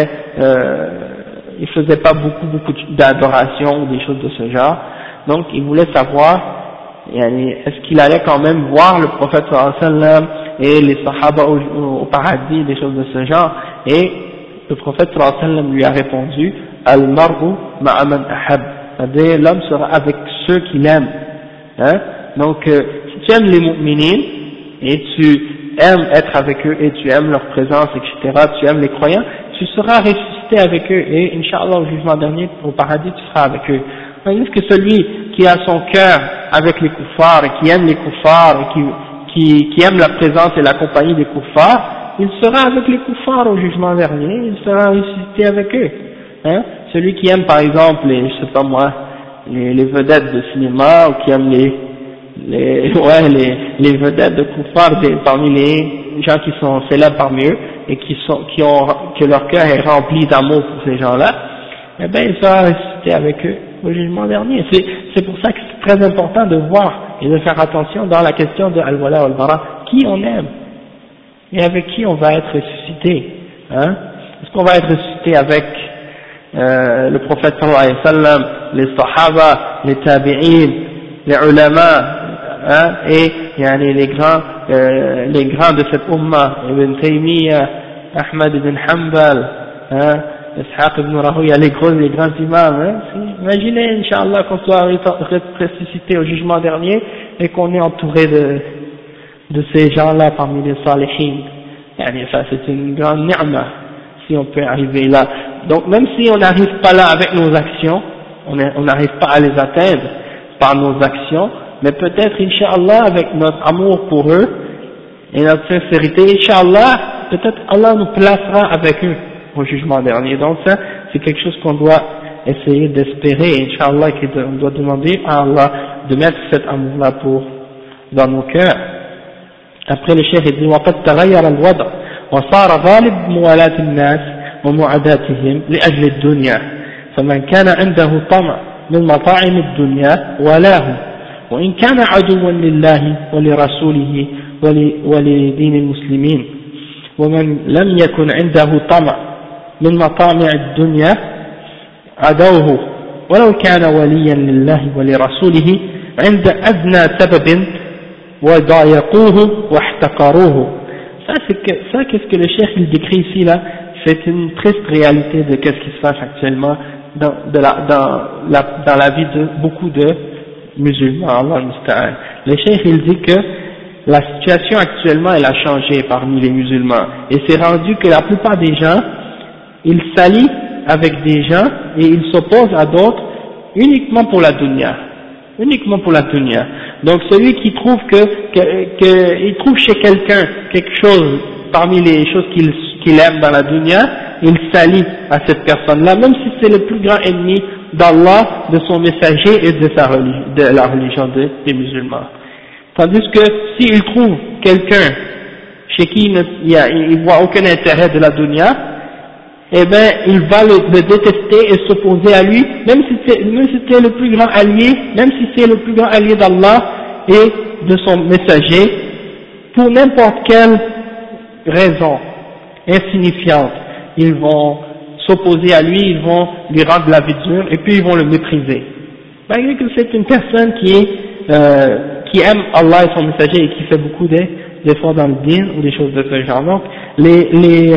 Speaker 1: il faisait pas beaucoup d'adoration ou des choses de ce genre. Donc il voulait savoir est-ce qu'il allait quand même voir le prophète sallallahu alayhi wa sallam et les sahaba au paradis, des choses de ce genre. Et le prophète sallallahu alayhi wa sallam lui a répondu al-mar'u ma'a man ahab, c'est-à-dire l'homme sera avec ceux qu'il aime. Donc si tu aimes les mu'minines et tu aimes être avec eux et tu aimes leur présence, etc., tu aimes les croyants, tu seras ressuscité avec eux et Inch'Allah au jugement dernier au paradis tu seras avec eux. Tandis que celui qui a son cœur avec les kuffars et qui aime les kuffars et qui aime la présence et la compagnie des kuffars, il sera avec les kuffars au jugement dernier, il sera ressuscité avec eux. Celui qui aime par exemple je sais pas moi, les vedettes de cinéma ou qui aime les vedettes de kuffars parmi les gens qui sont célèbres parmi eux et que leur cœur est rempli d'amour pour ces gens-là, eh bien il sera ressuscité avec eux au jugement dernier. C'est pour ça que c'est très important de voir et de faire attention dans la question de al-wala wal-bara, qui on aime et avec qui on va être ressuscité. Est-ce qu'on va être ressuscité avec le prophète sallallahu alayhi wa sallam, les sahaba, les tabi'in, les ulama, et les grands de cette umma, Ibn Taymiyyah, Ahmad ibn Hanbal, Ishaq ibn Rahuya, les grands imams. Imaginez, Inch'Allah, qu'on soit ressuscité au jugement dernier et qu'on est entouré de ces gens-là parmi les salihin. Ça c'est une grande ni'ma si on peut arriver là. Donc même si on n'arrive pas là avec nos actions, on n'arrive pas à les atteindre par nos actions, mais peut-être Inch'Allah avec notre amour pour eux et notre sincérité, Inch'Allah, peut-être Allah nous placera avec eux au jugement dernier. Donc ça, c'est quelque chose qu'on doit essayer d'espérer, Inch'Allah, qu'on doit demander à Allah de mettre cet amour-là dans nos cœurs. Après le cheikh dit وقد تغير الوضع وصار غالب موالاة الناس ومعاداتهم لأجل الدنيا فمن كان عنده طمع من مطاعم الدنيا ولاه وإن كان عدوا لله ولرسوله ولدين المسلمين ومن لم يكن عنده طمع من مطامع الدنيا عدوه ولو كان وليا لله ولرسوله عند أدنى سبب وضايقوه واحتقروه. Ça, qu'est-ce que le cheikh il décrit ici là, c'est une triste réalité de qu'est-ce qui se passe actuellement dans la vie de beaucoup de musulmans. Allah musta'an. Le cheikh il dit que la situation actuellement elle a changé parmi les musulmans et c'est rendu que la plupart des gens ils s'allient avec des gens et ils s'opposent à d'autres uniquement pour la dunya. Uniquement pour la dunya. Donc celui qui trouve il trouve chez quelqu'un quelque chose parmi les choses qu'il aime dans la dunya, il s'allie à cette personne-là, même si c'est le plus grand ennemi d'Allah, de son messager et de la religion des musulmans. Tandis que s'il trouve quelqu'un chez qui il voit aucun intérêt de la dunya, eh bien, il va le détester et s'opposer à lui, même si c'est le plus grand allié, même si c'est le plus grand allié d'Allah et de son messager, pour n'importe quelle raison insignifiante, ils vont s'opposer à lui, ils vont lui rendre la vie dure et puis ils vont le mépriser. Malgré que c'est une personne qui aime Allah et son messager et qui fait beaucoup d'efforts dans le din ou des choses de ce genre. Donc, les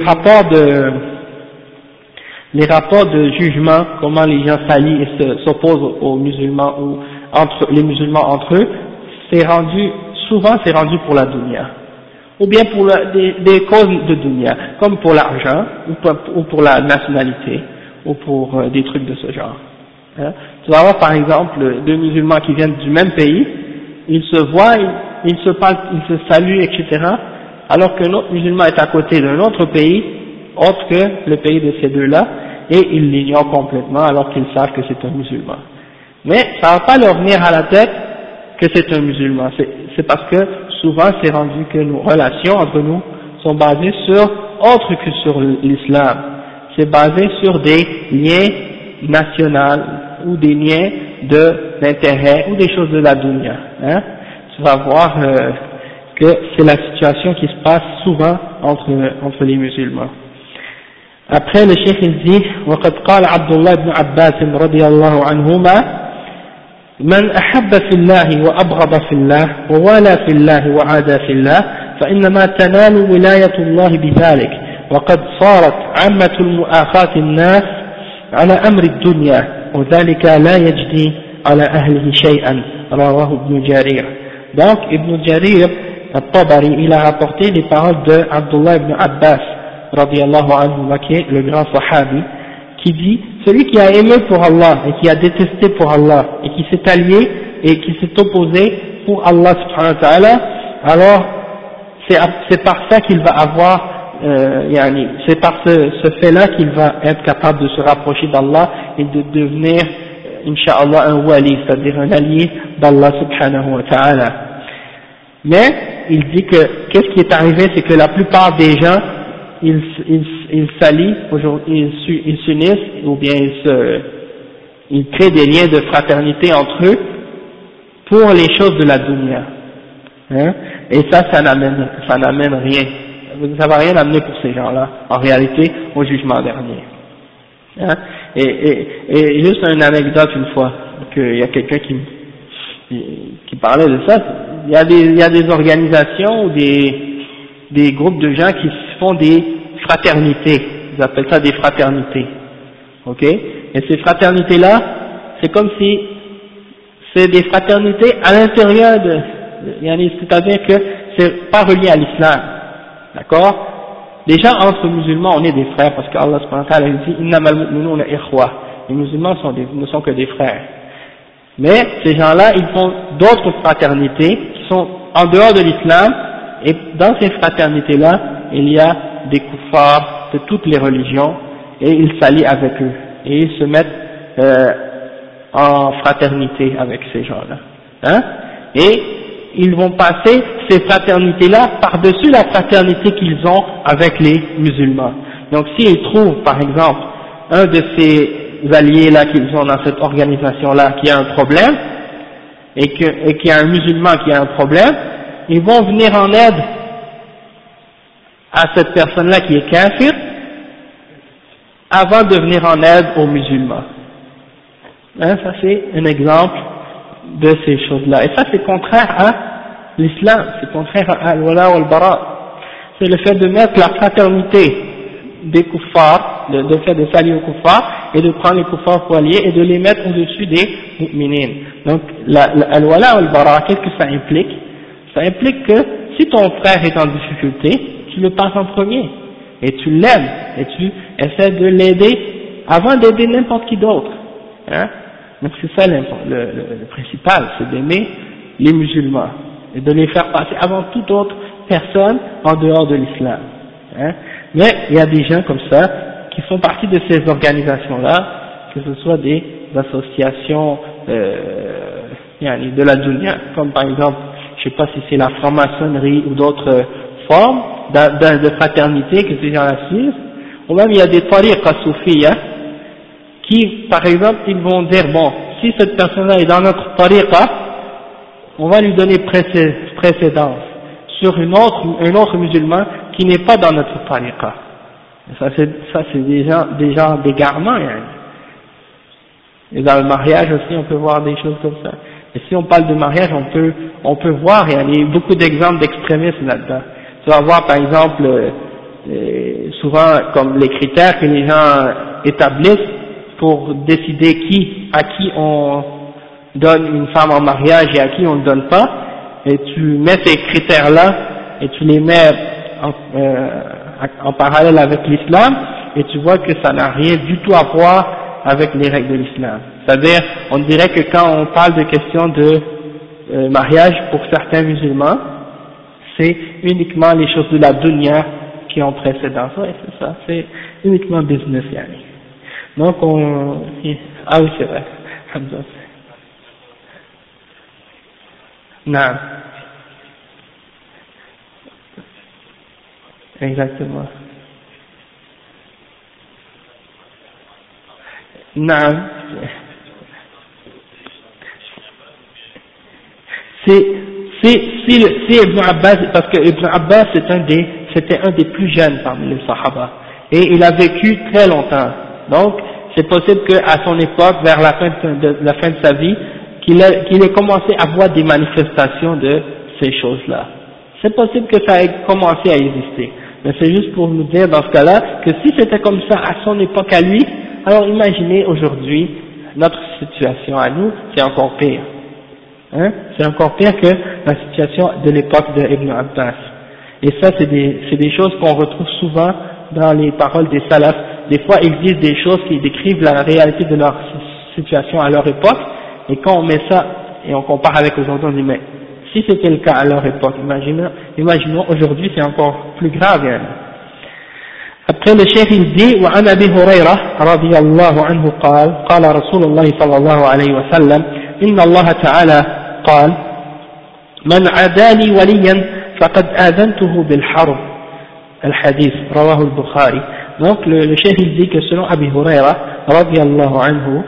Speaker 1: rapports de jugement, comment les gens s'allient et s'opposent aux musulmans ou les musulmans entre eux, souvent c'est rendu pour la dunya, ou bien pour des causes de dunya, comme pour l'argent, ou pour la nationalité, ou pour des trucs de ce genre. Tu vas avoir par exemple deux musulmans qui viennent du même pays, ils se voient, ils se parlent, ils se saluent, etc., alors qu'un autre musulman est à côté d'un autre pays, autre que le pays de ces deux-là, et ils l'ignorent complètement alors qu'ils savent que c'est un musulman. Mais ça va pas leur venir à la tête que c'est un musulman, c'est parce que souvent c'est rendu que nos relations entre nous sont basées sur autre que sur l'islam, c'est basé sur des liens nationaux ou des liens d'intérêt ou des choses de la dunya, hein. Tu vas voir que c'est la situation qui se passe souvent entre les musulmans. Après le cheikh il dit وقد قال عبد الله بن عباس رضي الله عنهما من أحب في الله وأبغض في الله ووالى في الله وعادى في الله فإنما تنال ولاية الله بذلك وقد صارت عامة المؤاخاة الناس على أمر الدنيا وذلك لا يجدي على أهله شيئا رواه ابن جرير. Donc Ibn Jarir al-Tabari il a rapporté les paroles de Abdullah ibn Abbas radiyallahu anhu, qui est le grand sahabi, qui dit celui qui a aimé pour Allah et qui a détesté pour Allah et qui s'est allié et qui s'est opposé pour Allah subhanahu wa ta'ala, alors c'est par ça qu'il va avoir c'est par ce fait-là qu'il va être capable de se rapprocher d'Allah et de devenir incha'Allah un wali, c'est-à-dire un allié d'Allah subhanahu wa ta'ala. Mais il dit que qu'est-ce qui est arrivé, c'est que la plupart des gens ils s'allient, ils s'unissent ou bien ils créent des liens de fraternité entre eux pour les choses de la dunya, hein? Et ça n'amène rien, ça va rien amener pour ces gens-là en réalité au jugement dernier, hein? Et juste une anecdote, une fois qu'il y a quelqu'un qui parlait de ça, il y a des organisations ou des groupes de gens qui font des fraternités, ils appellent ça des fraternités, ok? Et ces fraternités-là, c'est comme si c'est des fraternités à l'intérieur c'est-à-dire que c'est pas relié à l'islam, d'accord? Déjà entre musulmans on est des frères parce qu'Allah subhanahu wa ta'ala dit innamal mu'minuna ikhwa, les musulmans ne sont que des frères. Mais ces gens-là ils font d'autres fraternités qui sont en dehors de l'islam, et dans ces fraternités-là il y a des kuffars de toutes les religions et ils s'allient avec eux et ils se mettent en fraternité avec ces gens-là, hein? Et ils vont passer ces fraternités-là par-dessus la fraternité qu'ils ont avec les musulmans. Donc s'ils trouvent par exemple un de ces alliés-là qu'ils ont dans cette organisation-là qui a un problème et qu'il y a un musulman qui a un problème, ils vont venir en aide à cette personne-là qui est kafir avant de venir en aide aux musulmans. Hein, ça c'est un exemple de ces choses-là. Et ça c'est contraire à l'islam, c'est contraire à al-wala wal-bara. C'est le fait de mettre la fraternité des kuffars, le fait de s'allier aux kuffars et de prendre les kuffars pour alliés et de les mettre au-dessus des mu'minin. Donc al-wala wal-bara, qu'est-ce que ça implique? Ça implique que si ton frère est en difficulté, tu le passes en premier et tu l'aimes et tu essaies de l'aider avant d'aider n'importe qui d'autre, hein? Donc c'est ça le principal, c'est d'aimer les musulmans et de les faire passer avant toute autre personne en dehors de l'islam, hein? Mais il y a des gens comme ça qui font partie de ces organisations-là, que ce soit des associations de la dunya, comme par exemple, je sais pas si c'est la franc-maçonnerie ou d'autres formes de fraternité que ces gens-là suivent, ou même il y a des tariqa soufiyya qui, par exemple, ils vont dire, bon, si cette personne-là est dans notre tariqa, on va lui donner précédence sur un autre musulman qui n'est pas dans notre tariqa. Ça c'est des gens d'égarement, hein. Et dans le mariage aussi, on peut voir des choses comme ça. Et si on parle de mariage, on peut voir, il y a beaucoup d'exemples d'extrémisme là-dedans. Tu vas voir par exemple, souvent comme les critères que les gens établissent pour décider à qui on donne une femme en mariage et à qui on ne donne pas, et tu mets ces critères-là et tu les mets en parallèle avec l'islam, et tu vois que ça n'a rien du tout à voir avec les règles de l'islam. C'est-à-dire, on dirait que quand on parle de questions de mariage pour certains musulmans, c'est uniquement les choses de la dunya qui ont précédence. Ouais, c'est ça, c'est uniquement business, yani. Donc ah oui c'est vrai. Non. Exactement. Non. Si Ibn Abbas, parce que Ibn Abbas c'était un des plus jeunes parmi les Sahaba, et il a vécu très longtemps. Donc, c'est possible qu'à son époque, vers la fin de sa vie, qu'il ait commencé à voir des manifestations de ces choses-là. C'est possible que ça ait commencé à exister. Mais c'est juste pour nous dire dans ce cas-là que si c'était comme ça à son époque à lui, alors imaginez aujourd'hui notre situation à nous, c'est encore pire. Hein? C'est encore pire que la situation de l'époque de Ibn Abbas. Et ça, c'est des choses qu'on retrouve souvent dans les paroles des salafs. Des fois, ils disent des choses qui décrivent la réalité de leur situation à leur époque, et quand on met ça et on compare avec aujourd'hui, on dit mais si c'était le cas à leur époque, imaginons aujourd'hui c'est encore plus grave. Yani. Après le cheikh il dit وعن أبي هريرة رضي الله عنه قال قال رسول الله صلى الله عليه وسلم إن الله تعالى قال من عادى لي وليا فقد آذنته بالحرب الحديث رواه البخاري. Donc le cheikh il dit que selon Abi Huraira radiyallahu anhu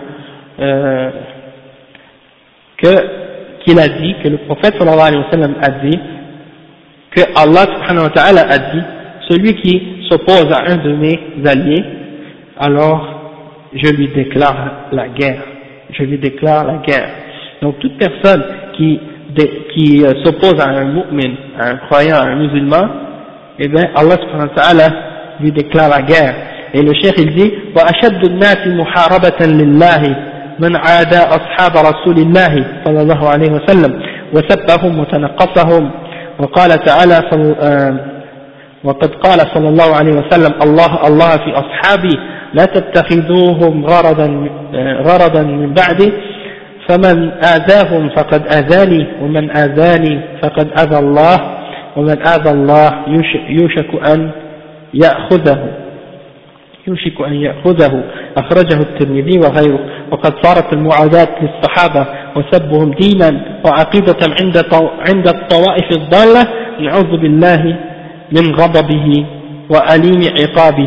Speaker 1: qu'il a dit, que le prophète sallallahu alayhi wa sallam a dit, que Allah subhanahu wa ta'ala a dit, celui qui s'oppose à un de mes alliés, alors je lui déclare la guerre. Je lui déclare la guerre. Donc toute personne qui s'oppose à un mu'min, à un croyant, à un musulman, eh bien Allah subhanahu wa ta'ala lui déclare la guerre. Et le cheikh il dit وَأَشَدُّ النَّاسِ مُحَارَبَةً لِلَّهِ من عادى أصحاب رسول الله صلى الله عليه وسلم وسبهم وتنقصهم وقال تعالى وقد قال صلى الله عليه وسلم الله في أصحابي لا تتخذوهم غرضا من بعدي فمن آذاهم فقد آذاني ومن آذاني فقد آذى الله ومن آذى الله يوشك أن يأخذه أخرجه الترمذي وغيره. وقد صارت المعاداة للصحابة وسبهم دينا وعقيدة عند الطوائف الضالة نعوذ بالله من غضبه وأليم عقابه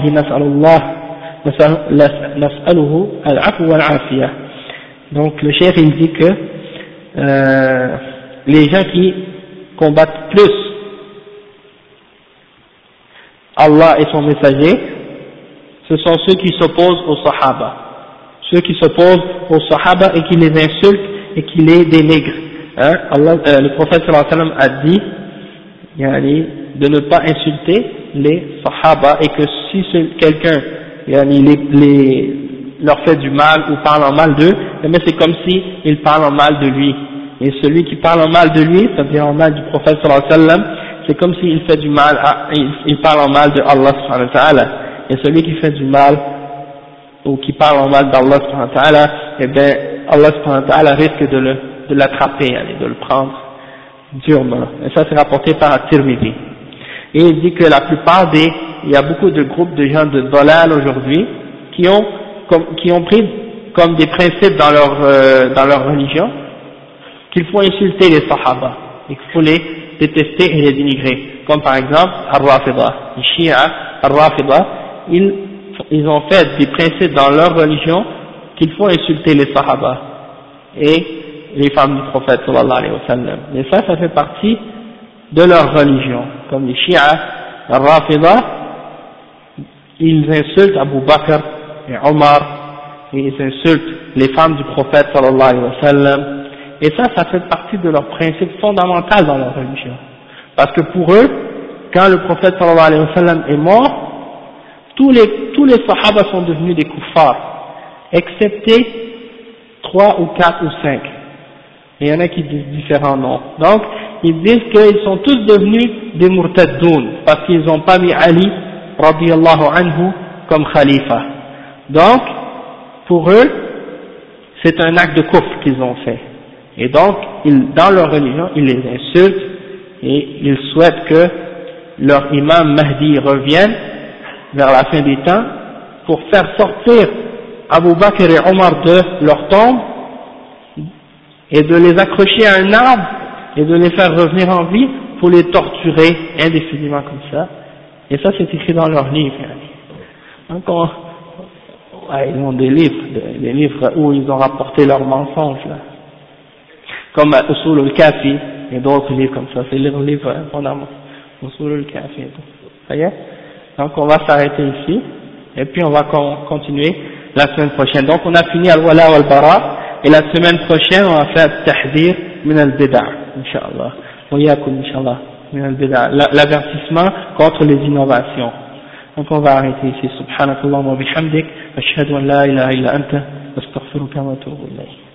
Speaker 1: نسأله العفو والعافية. Donc le cheikh il dit que les gens qui combattent plus Allah et son messager, ce sont ceux qui s'opposent aux Sahaba. Ceux qui s'opposent aux Sahaba et qui les insultent et qui les dénigrent. Hein? Le prophète sallallahu alayhi wa sallam a dit de ne pas insulter les Sahaba et que si quelqu'un leur fait du mal ou parle en mal d'eux, mais c'est comme si il parle en mal de lui. Et celui qui parle en mal de lui, c'est-à-dire en mal du prophète sallallahu alayhi wa sallam, c'est comme s'il fait du mal, il parle en mal de Allah subhanahu wa ta'ala. Et celui qui fait du mal ou qui parle en mal d'Allah subhanahu wa ta'ala, eh bien Allah subhanahu wa ta'ala risque de l'attraper, de le prendre durement. Et ça c'est rapporté par At-Tirmidhi. Et il dit que la plupart il y a beaucoup de groupes de gens de Dalal aujourd'hui qui ont pris comme des principes dans leur religion qu'il faut insulter les Sahaba et qu'il faut les détester et les dénigrer. Comme par exemple Ar-Rafida, les Shia, Ar-Rafida, ils ont fait des principes dans leur religion qu'il faut insulter les Sahaba et les femmes du prophète sallallahu alayhi wa sallam. Mais ça fait partie de leur religion. Comme les Shia, Ar-Rafida, ils insultent Abu Bakr et Omar, et ils insultent les femmes du prophète sallallahu alayhi wa sallam. Et ça fait partie de leur principe fondamental dans leur religion. Parce que pour eux, quand le prophète sallallahu alayhi wa sallam est mort, tous les sahaba sont devenus des kuffars, excepté 3 ou 4 ou 5. Et il y en a qui disent différents noms. Donc, ils disent qu'ils sont tous devenus des murtaddoun, parce qu'ils n'ont pas mis Ali, radiyallahu anhu, comme khalifa. Donc, pour eux, c'est un acte de kufr qu'ils ont fait. Et donc, dans leur religion, ils les insultent, et ils souhaitent que leur imam Mahdi revienne vers la fin des temps pour faire sortir Abu Bakr et Omar de leur tombe et de les accrocher à un arbre et de les faire revenir en vie pour les torturer indéfiniment comme ça. Et ça c'est écrit dans leurs livres. Donc ils ont des livres où ils ont rapporté leurs mensonges là. Comme Usul al-Kafi et d'autres livres comme ça, c'est leurs livres fondamentaux. Usul al-Kafi et tout. Ça y est? Donc on va s'arrêter ici et puis on va continuer la semaine prochaine. Donc on a fini al-Wala wal-Bara et la semaine prochaine on va faire Tahdir min al-Bid'a, Inch'Allah. Wayakum Inch'Allah, min al-Bid'a, l'avertissement contre les innovations. Donc on va arrêter ici. Subhanakallah wa bihamdik, ashhadu an la ilaha illa anta, astaghfiruka wa atubu ilayk.